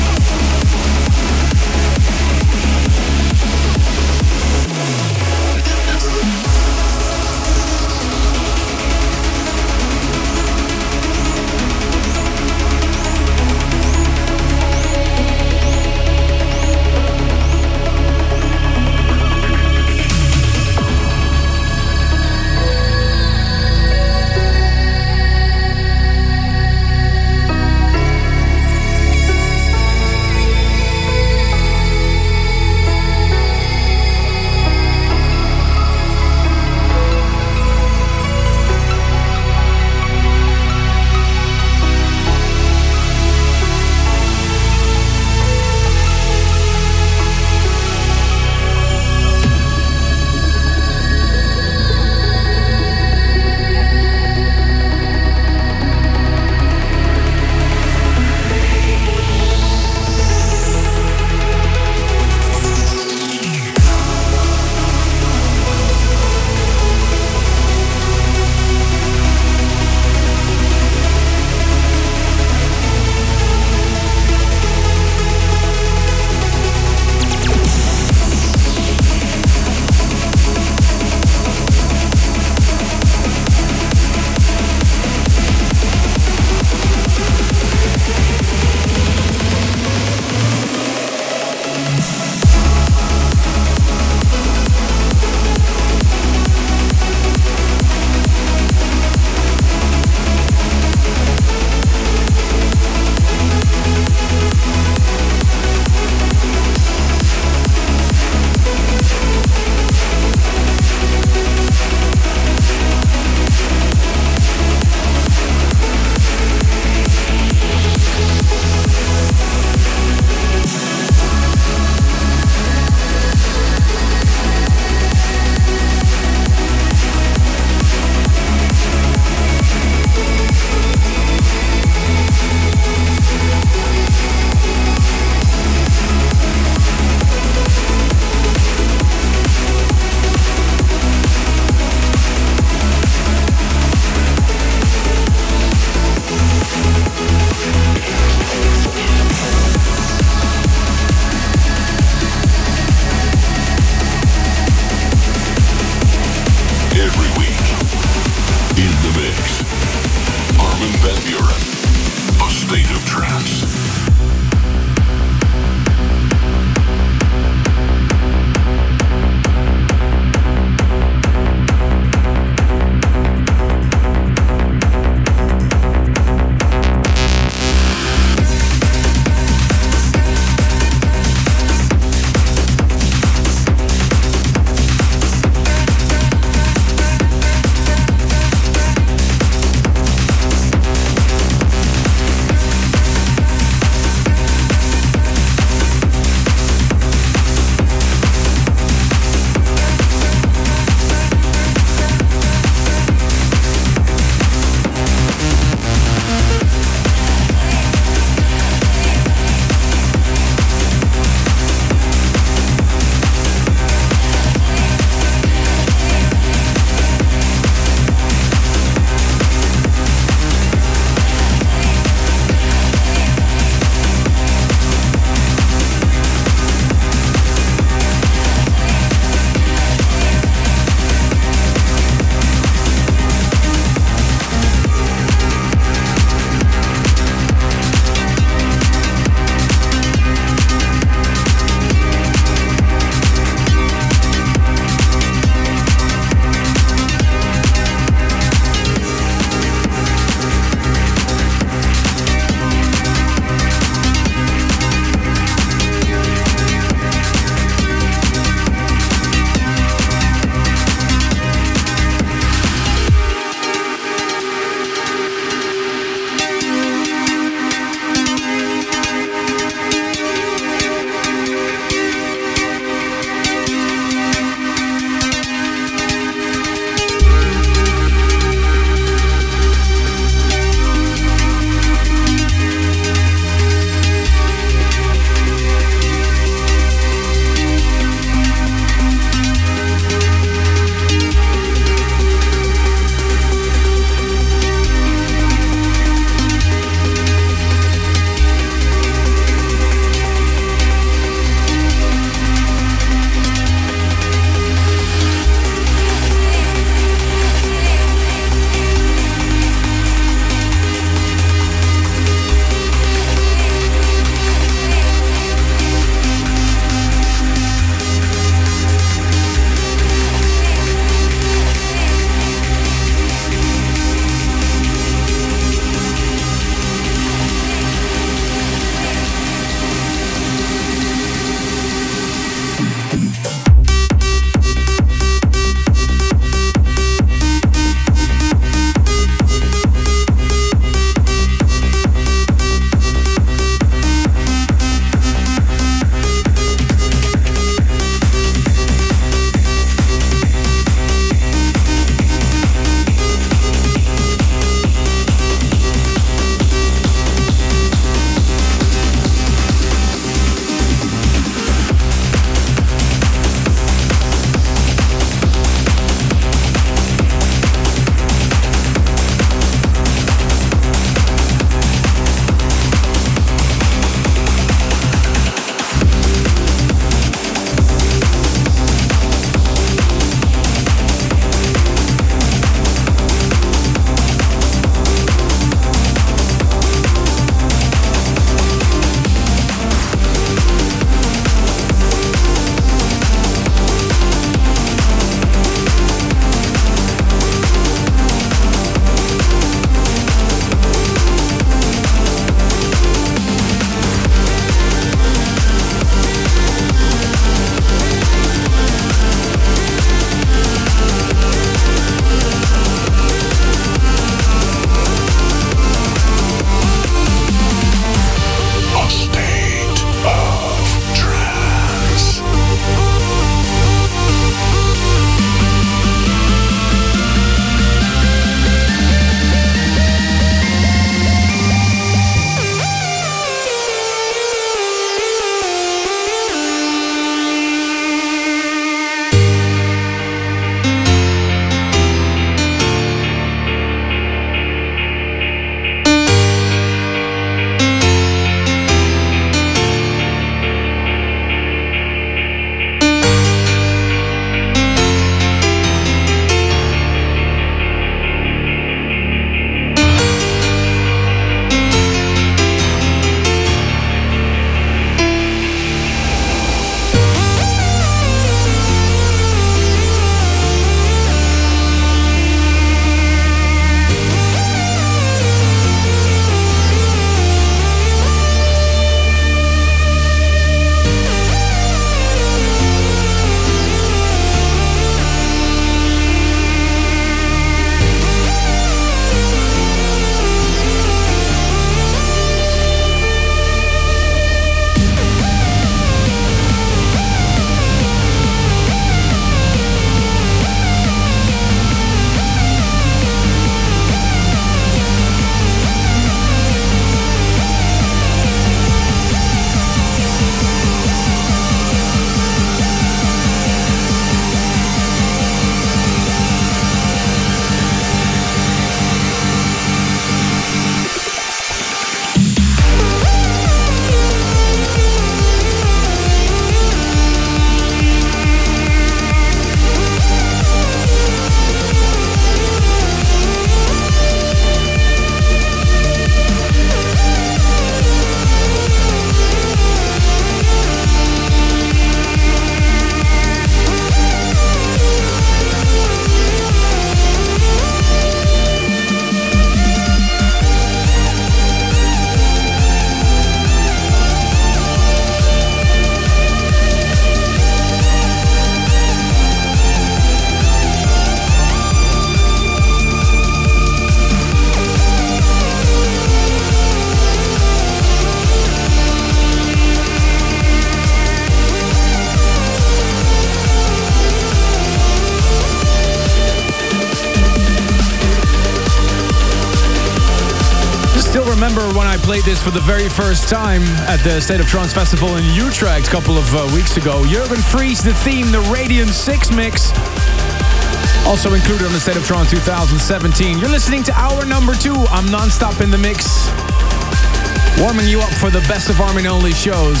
remember when I played this for the very first time at the State of Trance Festival in Utrecht a couple of weeks ago. Jurgen Fries, the theme, the Radiant 6 mix. Also included on the State of Trance 2017. You're listening to hour number 2. I'm non-stop in the mix. Warming you up for the best of Armin Only shows.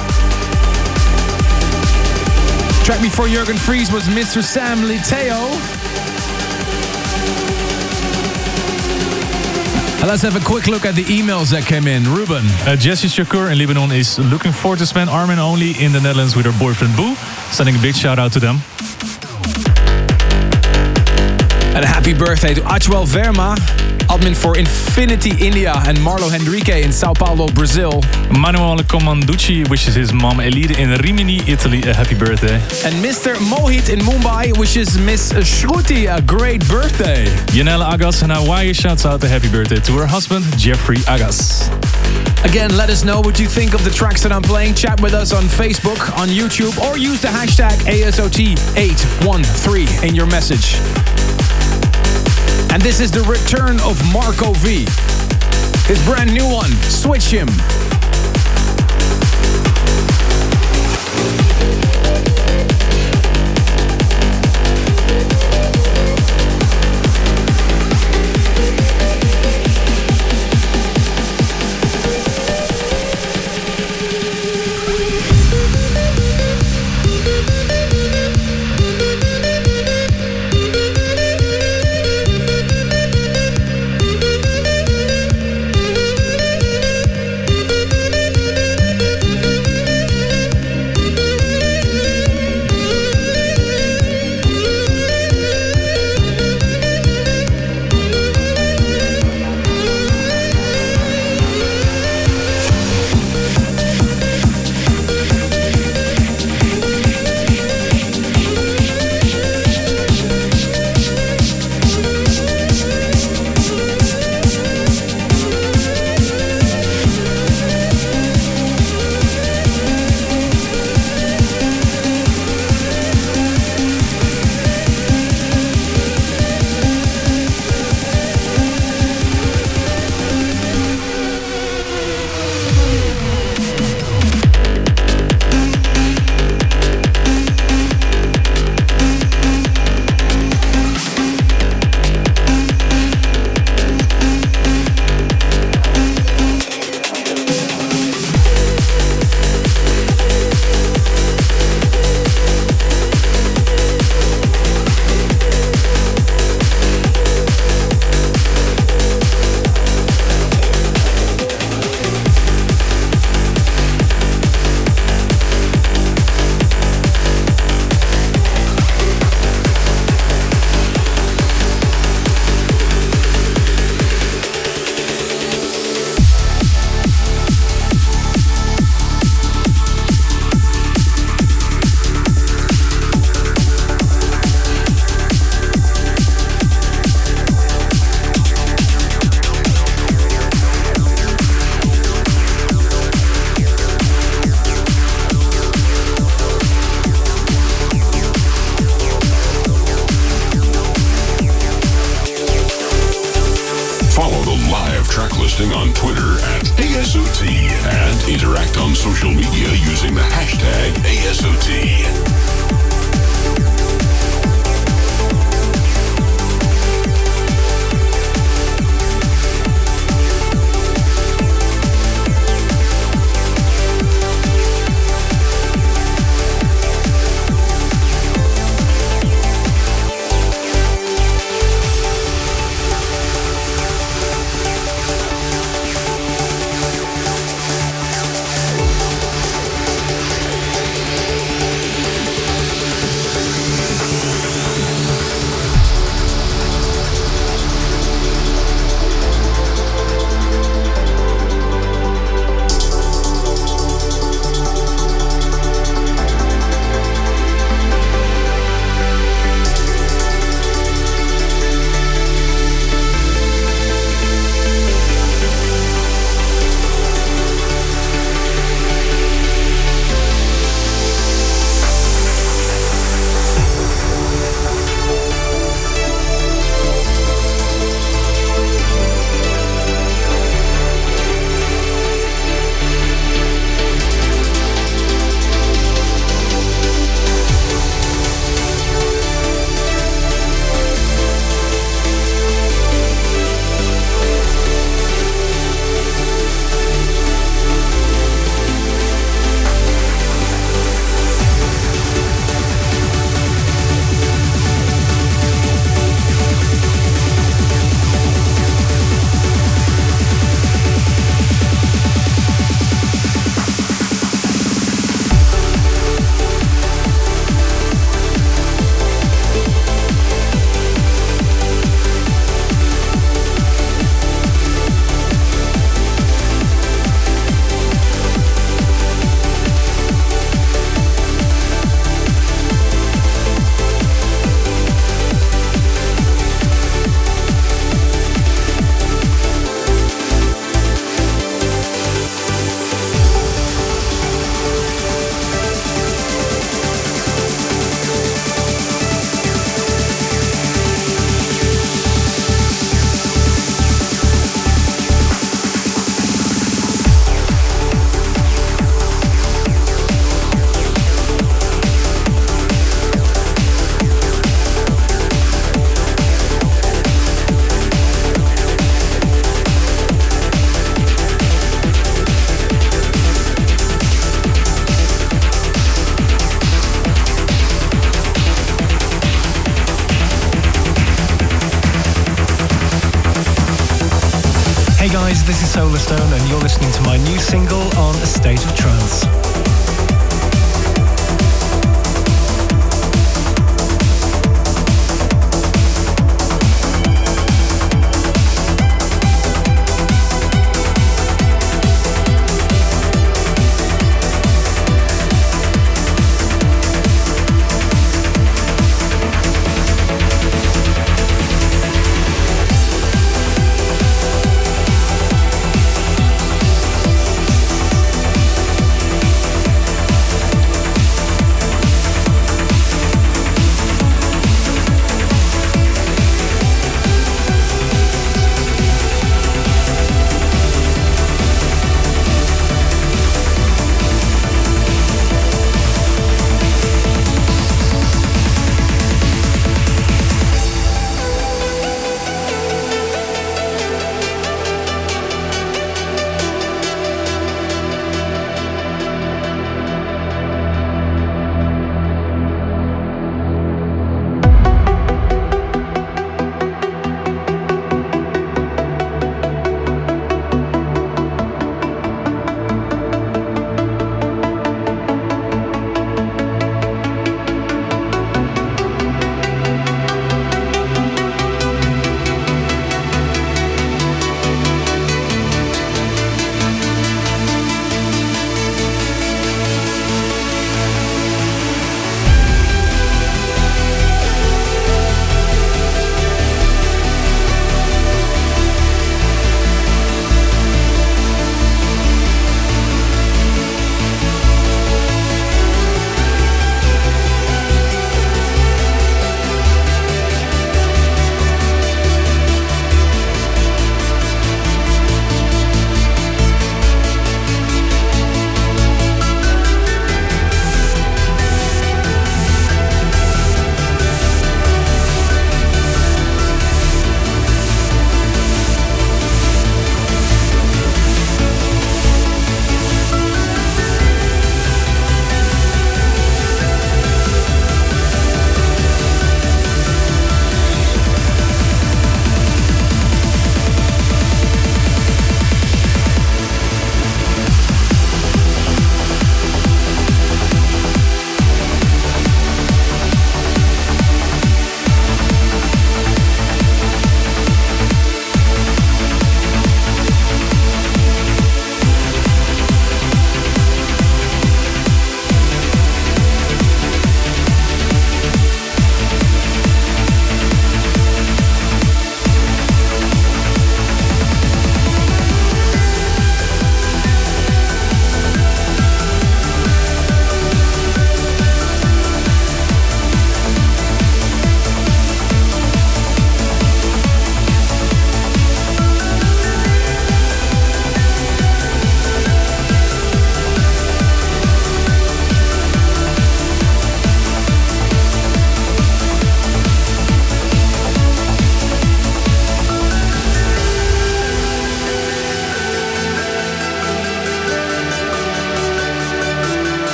Track before Jurgen Fries was Mr. Sam Liteo. And let's have a quick look at the emails that came in. Ruben. Jesse Shakur in Lebanon is looking forward to spend Armin Only in the Netherlands with her boyfriend Boo. Sending a big shout out to them. And a happy birthday to Achwell Verma, admin for Infinity India, and Marlo Henrique in Sao Paulo, Brazil. Manuel Comanducci wishes his mom Elide in Rimini, Italy a happy birthday. And Mr. Mohit in Mumbai wishes Miss Shruti a great birthday. Yanela Agas in Hawaii shouts out a happy birthday to her husband, Jeffrey Agas. Again, let us know what you think of the tracks that I'm playing. Chat with us on Facebook, on YouTube, or use the hashtag ASOT813 in your message. And this is the return of Marco V. His brand new one, Switch Him. on Twitter at ASOT and interact on social media using the hashtag ASOT. is Solarstone, and you're listening to my new single on A State of Trance.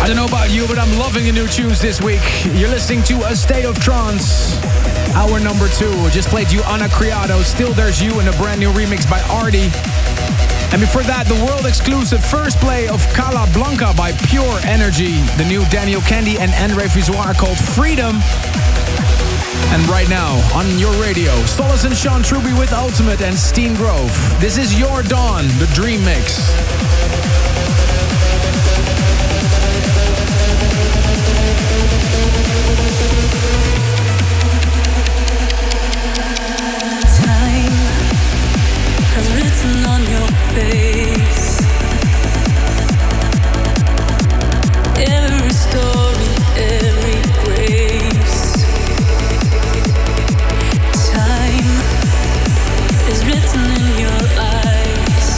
I don't know about you, but I'm loving the new tunes this week. You're listening to A State of Trance. Hour number 2. Just played you Ana Criado, Still There's You, in a brand new remix by Artie. And before that, the world exclusive first play of Cala Blanca by Pure Energy. The new Daniel Candy and Andre Visoire called Freedom. And right now, on your radio, Solis and Sean Truby with Ultimate and Steen Grove. This is Your Dawn, the Dream Mix. Written on your face, every story, every grace. Time is written in your eyes.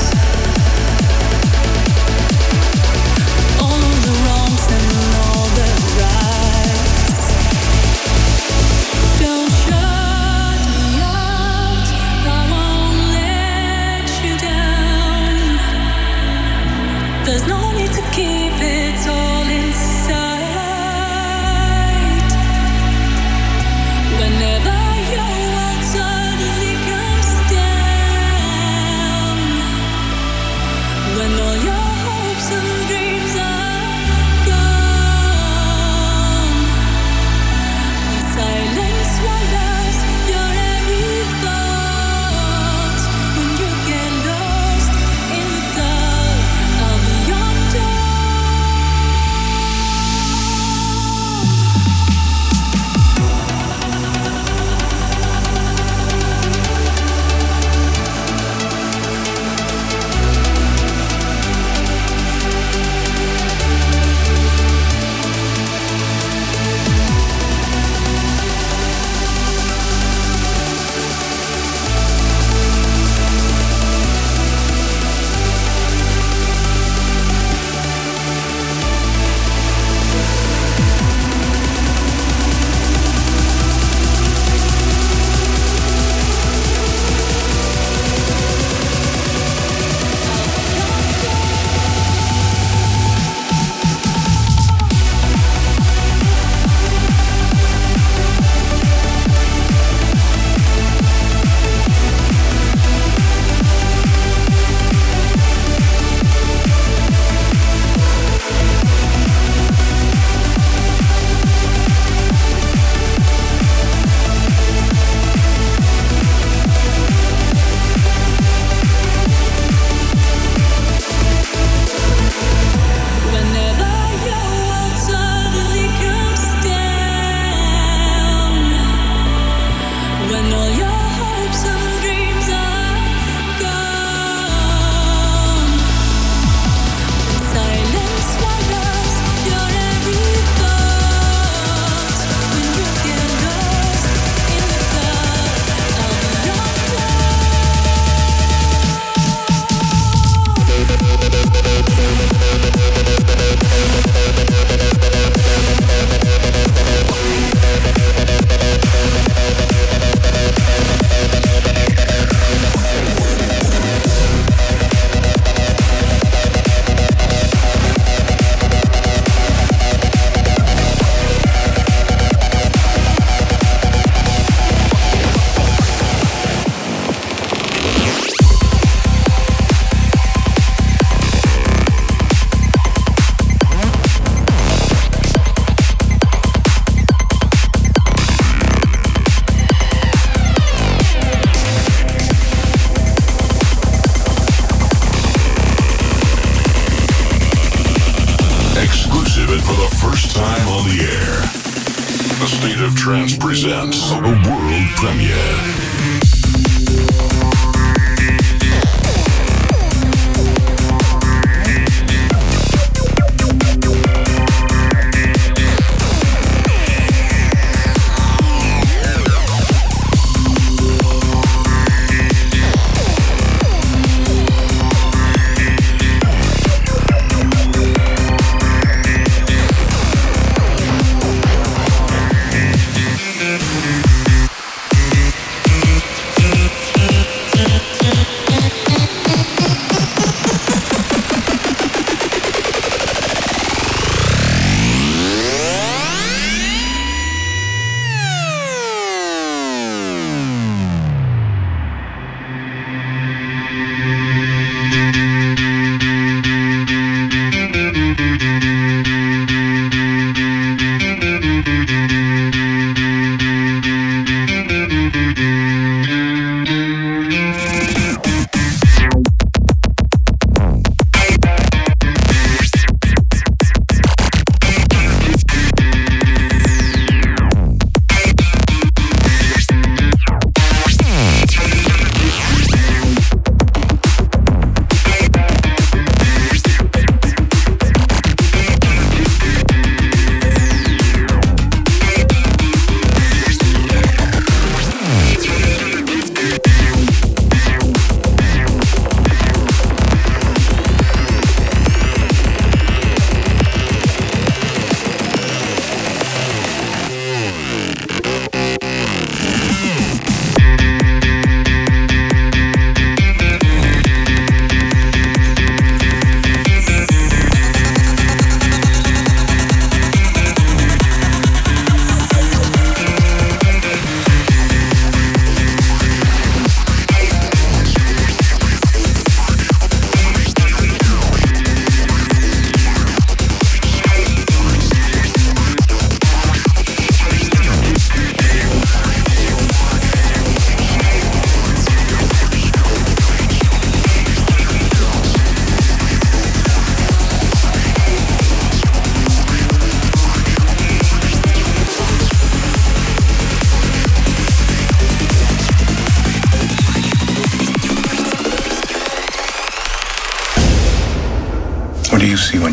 All of the wrongs and all the rights. Don't shut me out, I won't let you down. There's no need to keep it all inside. Whenever your world suddenly comes down, when all your hopes and dreams are gone, when silence swallows your every thought, when you get lost in the dark, I'll be your dawn. Whenever your world suddenly comes down, when all your hopes and dreams are gone, when silence swallows your every thought, when you get lost in the dark, I'll be your Exclusive and for the first time on the air, A State of Trance presents a world premiere.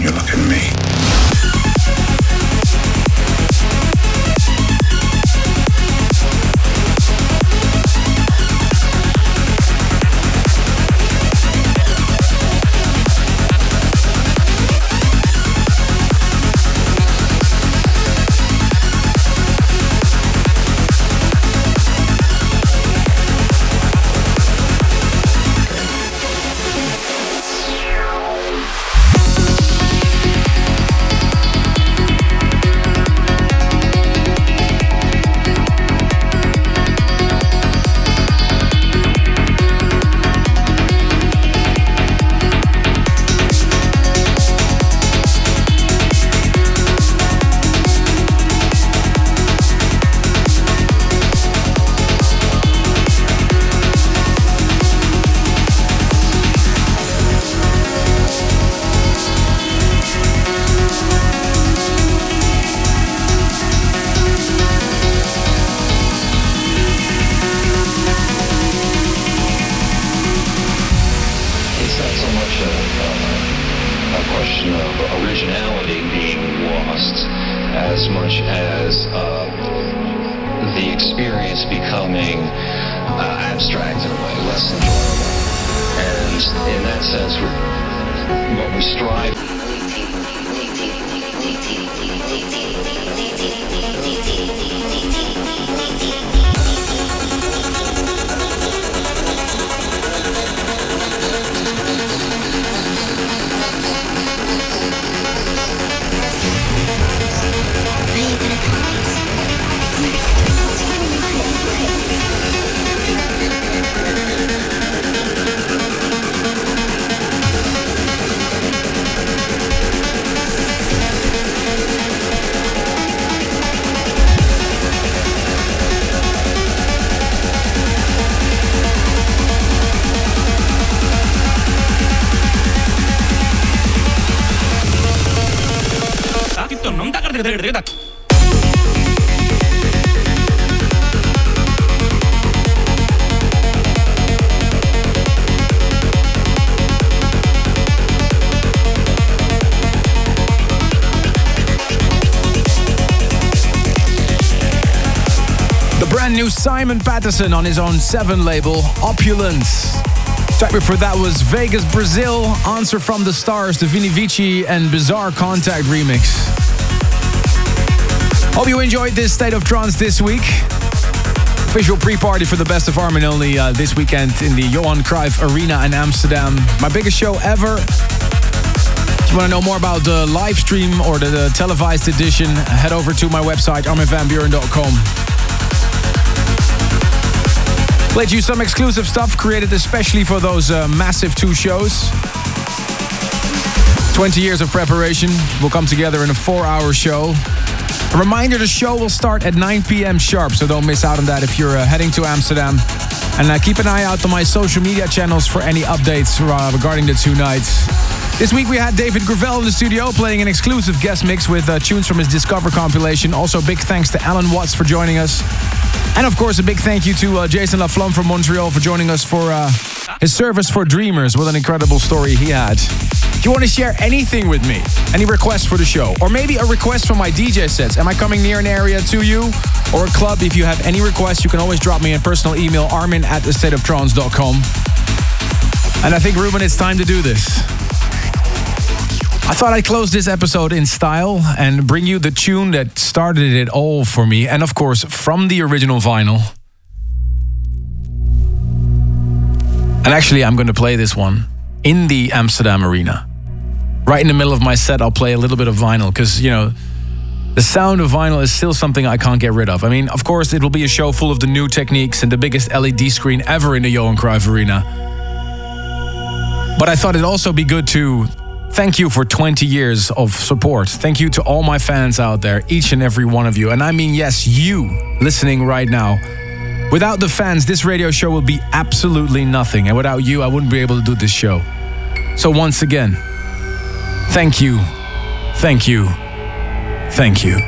you look at me. New Simon Patterson on his own 7 label, Opulence. Track before that was Vegas, Brazil, Answer from the Stars, the Vini Vici and Bizarre Contact remix. Hope you enjoyed this State of Trance this week. Official pre-party for the Best of Armin Only this weekend in the Johan Cruyff Arena in Amsterdam. My biggest show ever. If you want to know more about the live stream or the televised edition, head over to my website, arminvanburen.com. Played you some exclusive stuff created especially for those massive 2 shows. 20 years of preparation will come together in a 4-hour show. A reminder, the show will start at 9 p.m. sharp, so don't miss out on that if you're heading to Amsterdam. And keep an eye out on my social media channels for any updates regarding the 2 nights. This week we had David Gravel in the studio playing an exclusive guest mix with tunes from his Discover compilation. Also big thanks to Alan Watts for joining us. And of course, a big thank you to Jason Laflamme from Montreal for joining us for his service for Dreamers. What an incredible story he had. If you want to share anything with me, any requests for the show, or maybe a request for my DJ sets, am I coming near an area to you or a club? If you have any requests, you can always drop me a personal email, armin@thestateoftrance.com. And I think, Ruben, it's time to do this. I thought I'd close this episode in style and bring you the tune that started it all for me. And of course, from the original vinyl. And actually, I'm going to play this one in the Amsterdam Arena. Right in the middle of my set, I'll play a little bit of vinyl because, you know, the sound of vinyl is still something I can't get rid of. I mean, of course, it will be a show full of the new techniques and the biggest LED screen ever in the Johan Cruyff Arena. But I thought it'd also be good to thank you for 20 years of support. Thank you to all my fans out there, each and every one of you. And I mean, yes, you listening right now. Without the fans, this radio show will be absolutely nothing. And without you, I wouldn't be able to do this show. So once again, thank you, thank you, thank you.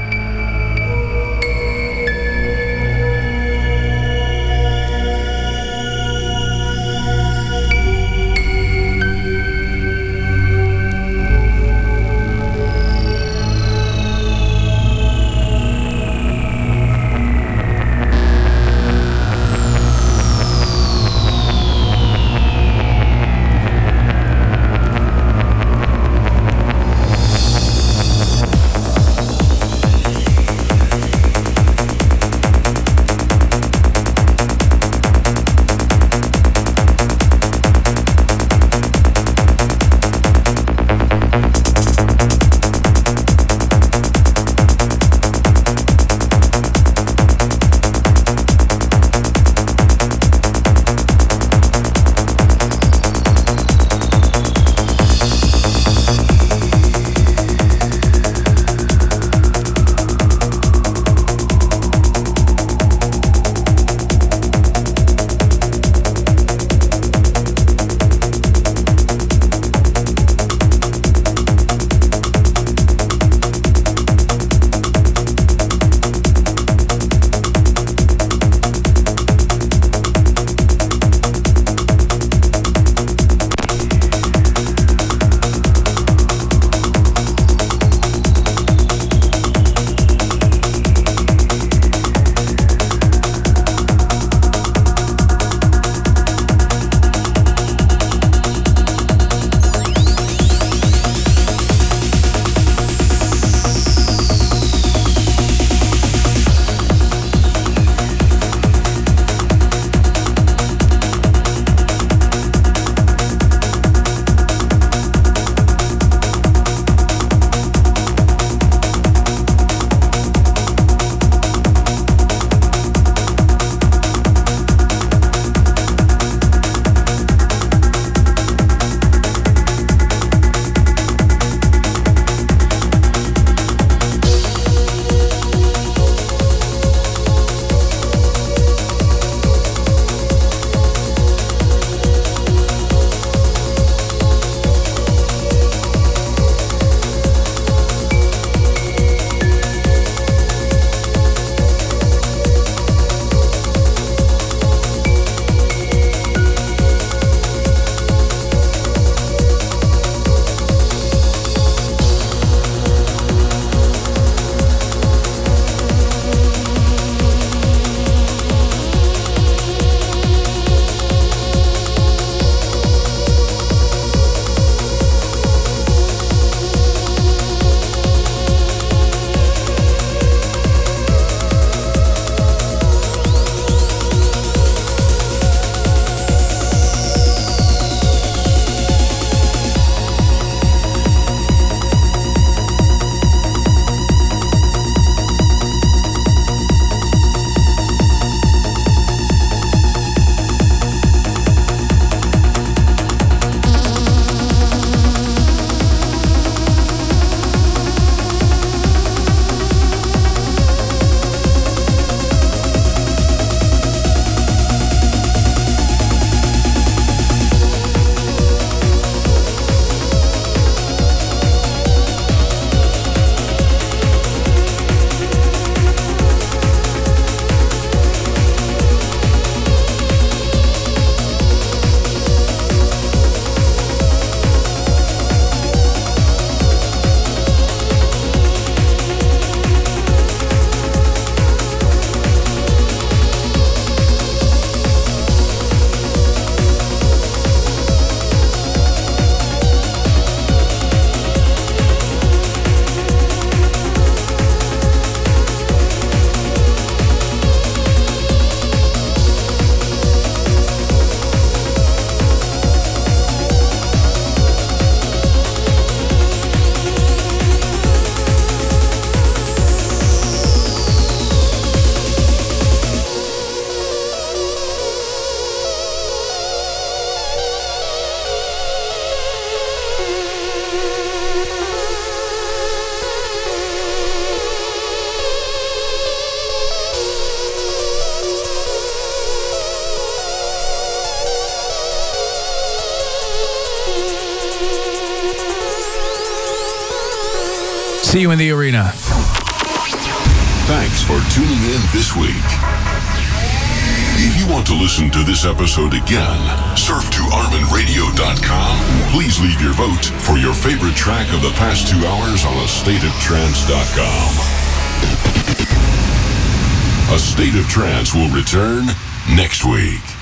See you in the arena. Thanks for tuning in this week. If you want to listen to this episode again, surf to ArminRadio.com. Please leave your vote for your favorite track of the past 2 hours on AstateOfTrance.com. A State of Trance will return next week.